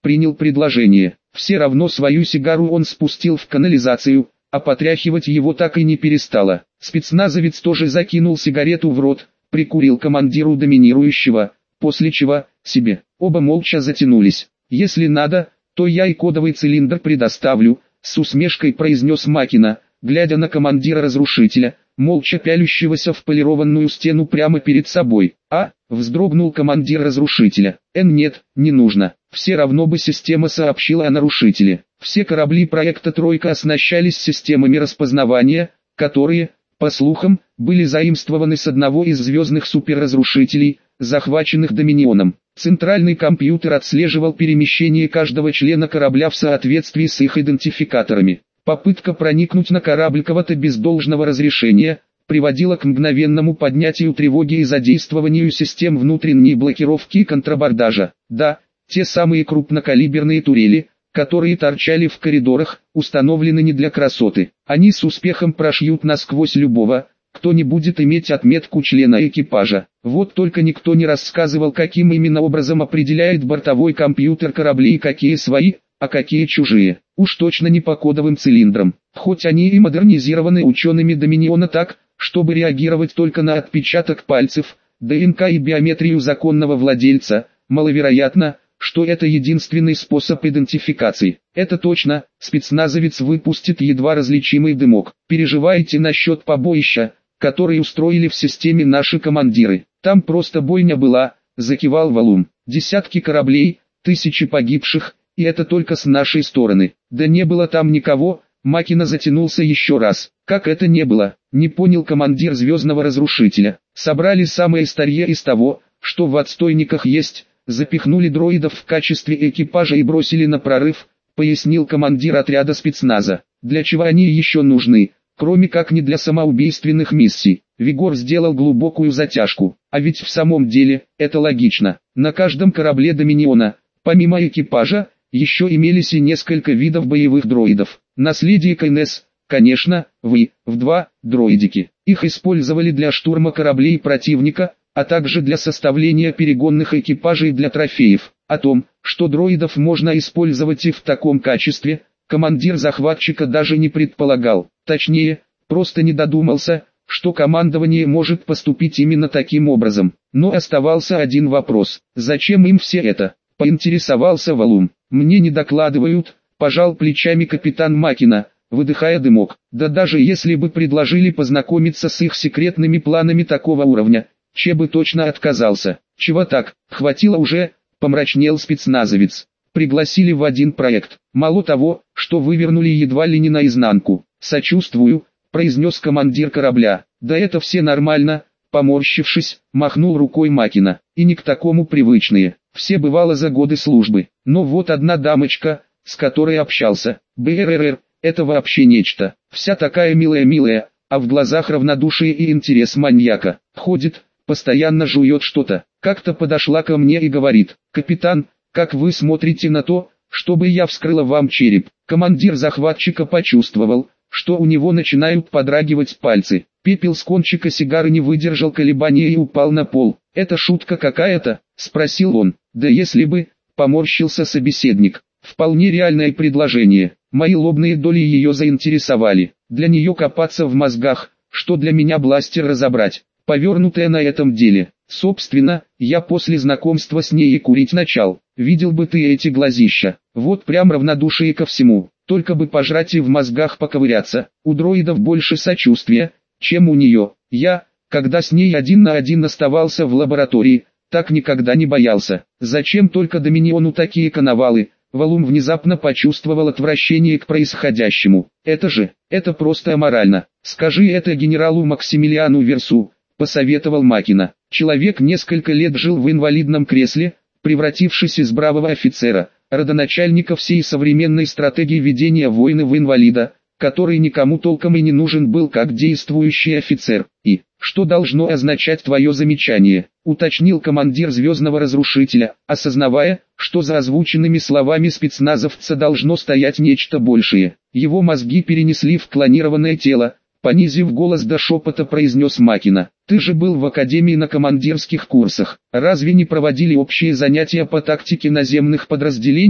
принял предложение. Все равно свою сигару он спустил в канализацию, а потряхивать его так и не перестало. Спецназовец тоже закинул сигарету в рот, прикурил командиру доминирующего, после чего, себе. Оба молча затянулись. «Если надо, то я и кодовый цилиндр предоставлю», с усмешкой произнес Макина, глядя на командира разрушителя, молча пялющегося в полированную стену прямо перед собой. «А?» — вздрогнул командир разрушителя. «Эн нет, не нужно. Все равно бы система сообщила о нарушителе». Все корабли проекта «Тройка» оснащались системами распознавания, которые, по слухам, были заимствованы с одного из звездных суперразрушителей, захваченных Доминионом. Центральный компьютер отслеживал перемещение каждого члена корабля в соответствии с их идентификаторами. Попытка проникнуть на корабль кого-то без должного разрешения приводила к мгновенному поднятию тревоги и задействованию систем внутренней блокировки и контрабордажа. Да, те самые крупнокалиберные турели, которые торчали в коридорах, установлены не для красоты. Они с успехом прошьют насквозь любого, кто не будет иметь отметку члена экипажа. Вот только никто не рассказывал, каким именно образом определяет бортовой компьютер кораблей, какие свои, а какие чужие. Уж точно не по кодовым цилиндрам. Хоть они и модернизированы учеными Доминиона так, чтобы реагировать только на отпечаток пальцев, ДНК и биометрию законного владельца, маловероятно, что это единственный способ идентификации. Это точно, спецназовец выпустит едва различимый дымок. Переживаете насчет побоища, который устроили в системе наши командиры? Там просто бойня была, закивал Валум. Десятки кораблей, тысячи погибших, и это только с нашей стороны. Да не было там никого. Макина затянулся еще раз. Как это не было? Не понял командир звездного разрушителя. Собрали самое старье из того, что в отстойниках есть, запихнули дроидов в качестве экипажа и бросили на прорыв, пояснил командир отряда спецназа. Для чего они еще нужны, кроме как не для самоубийственных миссий? Вигор сделал глубокую затяжку. А ведь в самом деле, это логично. На каждом корабле Доминиона, помимо экипажа, еще имелись и несколько видов боевых дроидов. Наследие КНС, конечно, вы, в два, дроидики. Их использовали для штурма кораблей противника, а также для составления перегонных экипажей для трофеев. О том, что дроидов можно использовать и в таком качестве, командир захватчика даже не предполагал. Точнее, просто не додумался, что командование может поступить именно таким образом. Но оставался один вопрос: зачем им все это? Поинтересовался Валум. Мне не докладывают, пожал плечами капитан Макина, выдыхая дымок. Да даже если бы предложили познакомиться с их секретными планами такого уровня, Че бы точно отказался. Чего так, хватило уже, помрачнел спецназовец. Пригласили в один проект. Мало того, что вывернули едва ли не наизнанку. Сочувствую, произнес командир корабля. Да это все нормально, поморщившись, махнул рукой Макина. И не к такому привычные. Все бывало за годы службы. Но вот одна дамочка, с которой общался, БРРР, это вообще нечто. Вся такая милая-милая, а в глазах равнодушие и интерес маньяка. Ходит, постоянно жует что-то. Как-то подошла ко мне и говорит: «Капитан, как вы смотрите на то, чтобы я вскрыла вам череп?» Командир захватчика почувствовал, что у него начинают подрагивать пальцы. Пепел с кончика сигары не выдержал колебания и упал на пол. «Это шутка какая-то?» — спросил он. «Да если бы», — поморщился собеседник. «Вполне реальное предложение. Мои лобные доли ее заинтересовали. Для нее копаться в мозгах, что для меня бластер разобрать. Повернутая на этом деле. Собственно, я после знакомства с ней и курить начал. Видел бы ты эти глазища. Вот прям равнодушие ко всему. Только бы пожрать и в мозгах поковыряться. У дроидов больше сочувствия, чем у нее. Я, когда с ней один на один оставался в лаборатории, так никогда не боялся. Зачем только Доминиону такие коновалы?» Валум внезапно почувствовал отвращение к происходящему. «Это же, это просто аморально. Скажи это генералу Максимилиану Версу», — посоветовал Макина. Человек несколько лет жил в инвалидном кресле, превратившись из бравого офицера, родоначальника всей современной стратегии ведения войны в инвалида, который никому толком и не нужен был как действующий офицер. «И, что должно означать твое замечание?» — уточнил командир звездного разрушителя, осознавая, что за озвученными словами спецназовца должно стоять нечто большее. Его мозги перенесли в клонированное тело. Понизив голос до шепота, произнес Макина: «Ты же был в академии на командирских курсах. Разве не проводили общие занятия по тактике наземных подразделений?»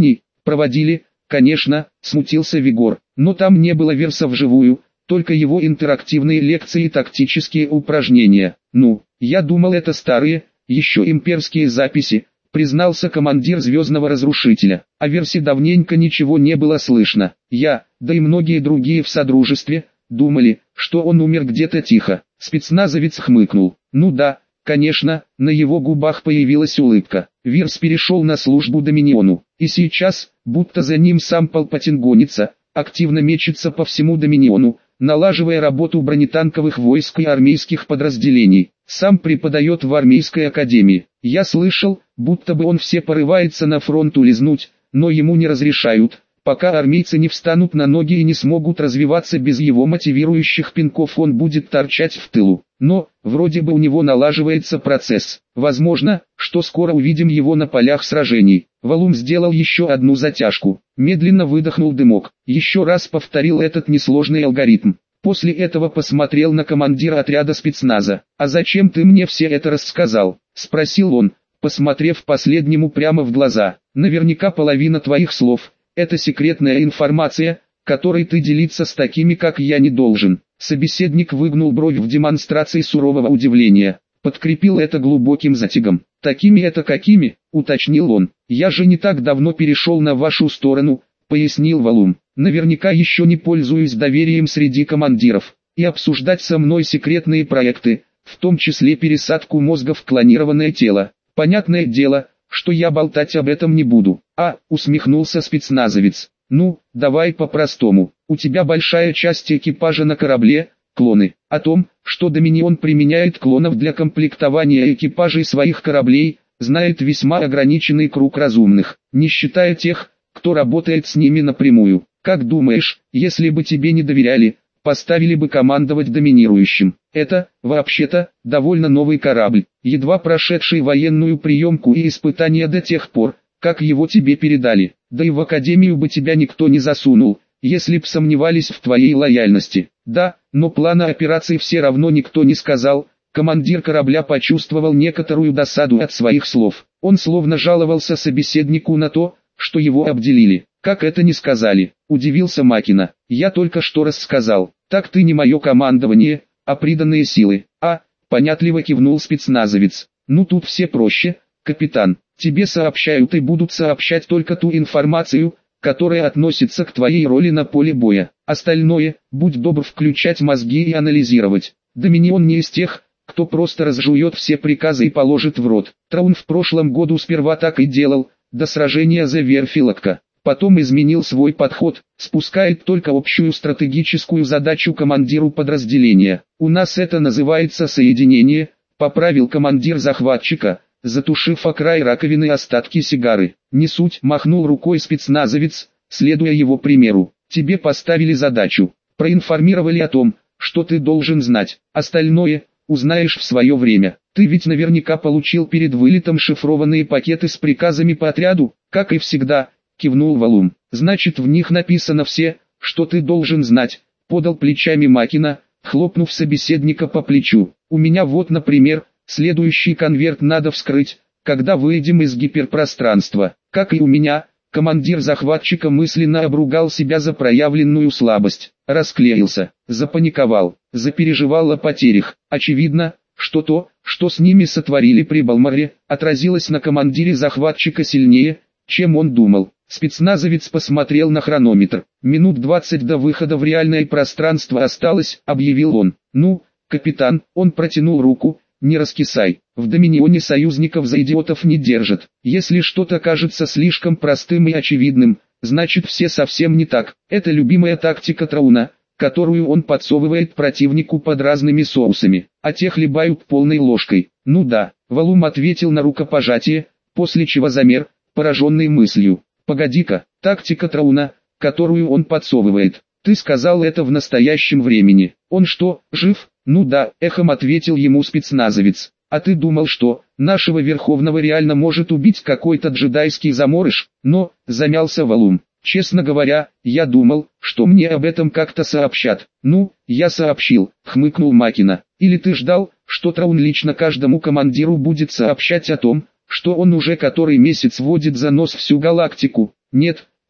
Проводили, конечно, смутился Вигор, но там не было Верса вживую, только его интерактивные лекции и тактические упражнения. Ну, я думал, это старые, еще имперские записи, признался командир Звездного Разрушителя. О Версе давненько ничего не было слышно. Я, да и многие другие в Содружестве, думали, что он умер где-то тихо. Спецназовец хмыкнул. Ну да, конечно, на его губах появилась улыбка. Верс перешел на службу Доминиону, и сейчас, будто за ним сам Палпатин гонится, активно мечется по всему Доминиону, налаживая работу бронетанковых войск и армейских подразделений. Сам преподает в армейской академии. Я слышал, будто бы он все порывается на фронт улизнуть, но ему не разрешают, пока армейцы не встанут на ноги и не смогут развиваться без его мотивирующих пинков, он будет торчать в тылу. Но, вроде бы у него налаживается процесс. Возможно, что скоро увидим его на полях сражений. Валум сделал еще одну затяжку. Медленно выдохнул дымок. Еще раз повторил этот несложный алгоритм. После этого посмотрел на командира отряда спецназа. «А зачем ты мне все это рассказал?» — спросил он, посмотрев последнему прямо в глаза. «Наверняка половина твоих слов — это секретная информация, которой ты делиться с такими, как я, не должен». Собеседник выгнул бровь в демонстрации сурового удивления. Подкрепил это глубоким затягом. «Такими это какими?» — уточнил он. «Я же не так давно перешел на вашу сторону», — пояснил Валум. «Наверняка еще не пользуюсь доверием среди командиров. И обсуждать со мной секретные проекты, в том числе пересадку мозга в клонированное тело. Понятное дело, что я болтать об этом не буду». «А», — усмехнулся спецназовец. «Ну, давай по-простому. У тебя большая часть экипажа на корабле, клоны. О том, что Доминион применяет клонов для комплектования экипажей своих кораблей, знает весьма ограниченный круг разумных, не считая тех, кто работает с ними напрямую. Как думаешь, если бы тебе не доверяли, поставили бы командовать доминирующим? Это, вообще-то, довольно новый корабль, едва прошедший военную приемку и испытания до тех пор, как его тебе передали. Да и в академию бы тебя никто не засунул, если б сомневались в твоей лояльности. Да, но плана операции все равно никто не сказал». Командир корабля почувствовал некоторую досаду от своих слов. Он словно жаловался собеседнику на то, что его обделили. «Как это не сказали?» — удивился Макина. «Я только что рассказал. Так ты не мое командование, а приданные силы». «А», — понятливо кивнул спецназовец. «Ну тут все проще, капитан. Тебе сообщают и будут сообщать только ту информацию, которая относится к твоей роли на поле боя. Остальное, будь добр включать мозги и анализировать. Доминион не из тех, кто просто разжует все приказы и положит в рот. Траун в прошлом году сперва так и делал, до сражения за Верфилокка. Потом изменил свой подход, спускает только общую стратегическую задачу командиру подразделения. У нас это называется соединение», — поправил командир захватчика, затушив о край раковины остатки сигары. «Не суть», — махнул рукой спецназовец, следуя его примеру. «Тебе поставили задачу, проинформировали о том, что ты должен знать. Остальное узнаешь в свое время. Ты ведь наверняка получил перед вылетом шифрованные пакеты с приказами по отряду, как и всегда», — кивнул Валум. «Значит, в них написано все, что ты должен знать», — подал плечами Макина, хлопнув собеседника по плечу. «У меня вот, например, следующий конверт надо вскрыть, когда выйдем из гиперпространства. Как и у меня». Командир захватчика мысленно обругал себя за проявленную слабость, расклеился, запаниковал, запереживал о потерях. Очевидно, что то, что с ними сотворили при Балмаре, отразилось на командире захватчика сильнее, чем он думал. Спецназовец посмотрел на хронометр. «Минут двадцать до выхода в реальное пространство осталось», — объявил он. «Ну, капитан», — он протянул руку, — «не раскисай. В Доминионе союзников за идиотов не держат. Если что-то кажется слишком простым и очевидным, значит все совсем не так. Это любимая тактика Трауна, которую он подсовывает противнику под разными соусами, а те хлебают полной ложкой». «Ну да», — Валум ответил на рукопожатие, после чего замер, пораженный мыслью. «Погоди-ка, тактика Трауна, которую он подсовывает. Ты сказал это в настоящем времени. Он что, жив?» «Ну да», — эхом ответил ему спецназовец. «А ты думал, что нашего Верховного реально может убить какой-то джедайский заморыш?» «Но», — замялся Валум, — «честно говоря, я думал, что мне об этом как-то сообщат». «Ну, я сообщил», — хмыкнул Макина. «Или ты ждал, что Траун лично каждому командиру будет сообщать о том, что он уже который месяц водит за нос всю галактику?» «Нет»,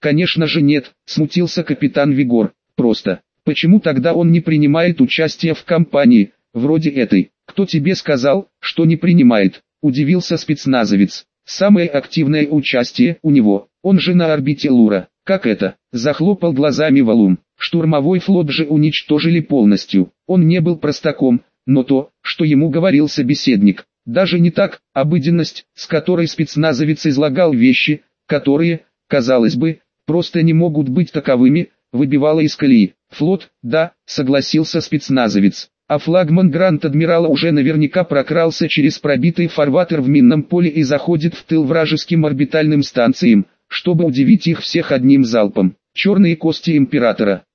Конечно же нет, смутился капитан Вигор. Просто, почему тогда он не принимает участие в кампании, вроде этой? Кто тебе сказал, что не принимает? Удивился спецназовец. Самое активное участие у него, он же на орбите Лура. Как это? Захлопал глазами Валум. Штурмовой флот же уничтожили полностью. Он не был простаком, но то, что ему говорил собеседник, даже не так, обыденность, с которой спецназовец излагал вещи, которые, казалось бы, просто не могут быть таковыми, выбивала из колеи. Флот, да, согласился спецназовец. А флагман Гранд-Адмирала уже наверняка прокрался через пробитый фарватер в минном поле и заходит в тыл вражеским орбитальным станциям, чтобы удивить их всех одним залпом. Черные кости императора.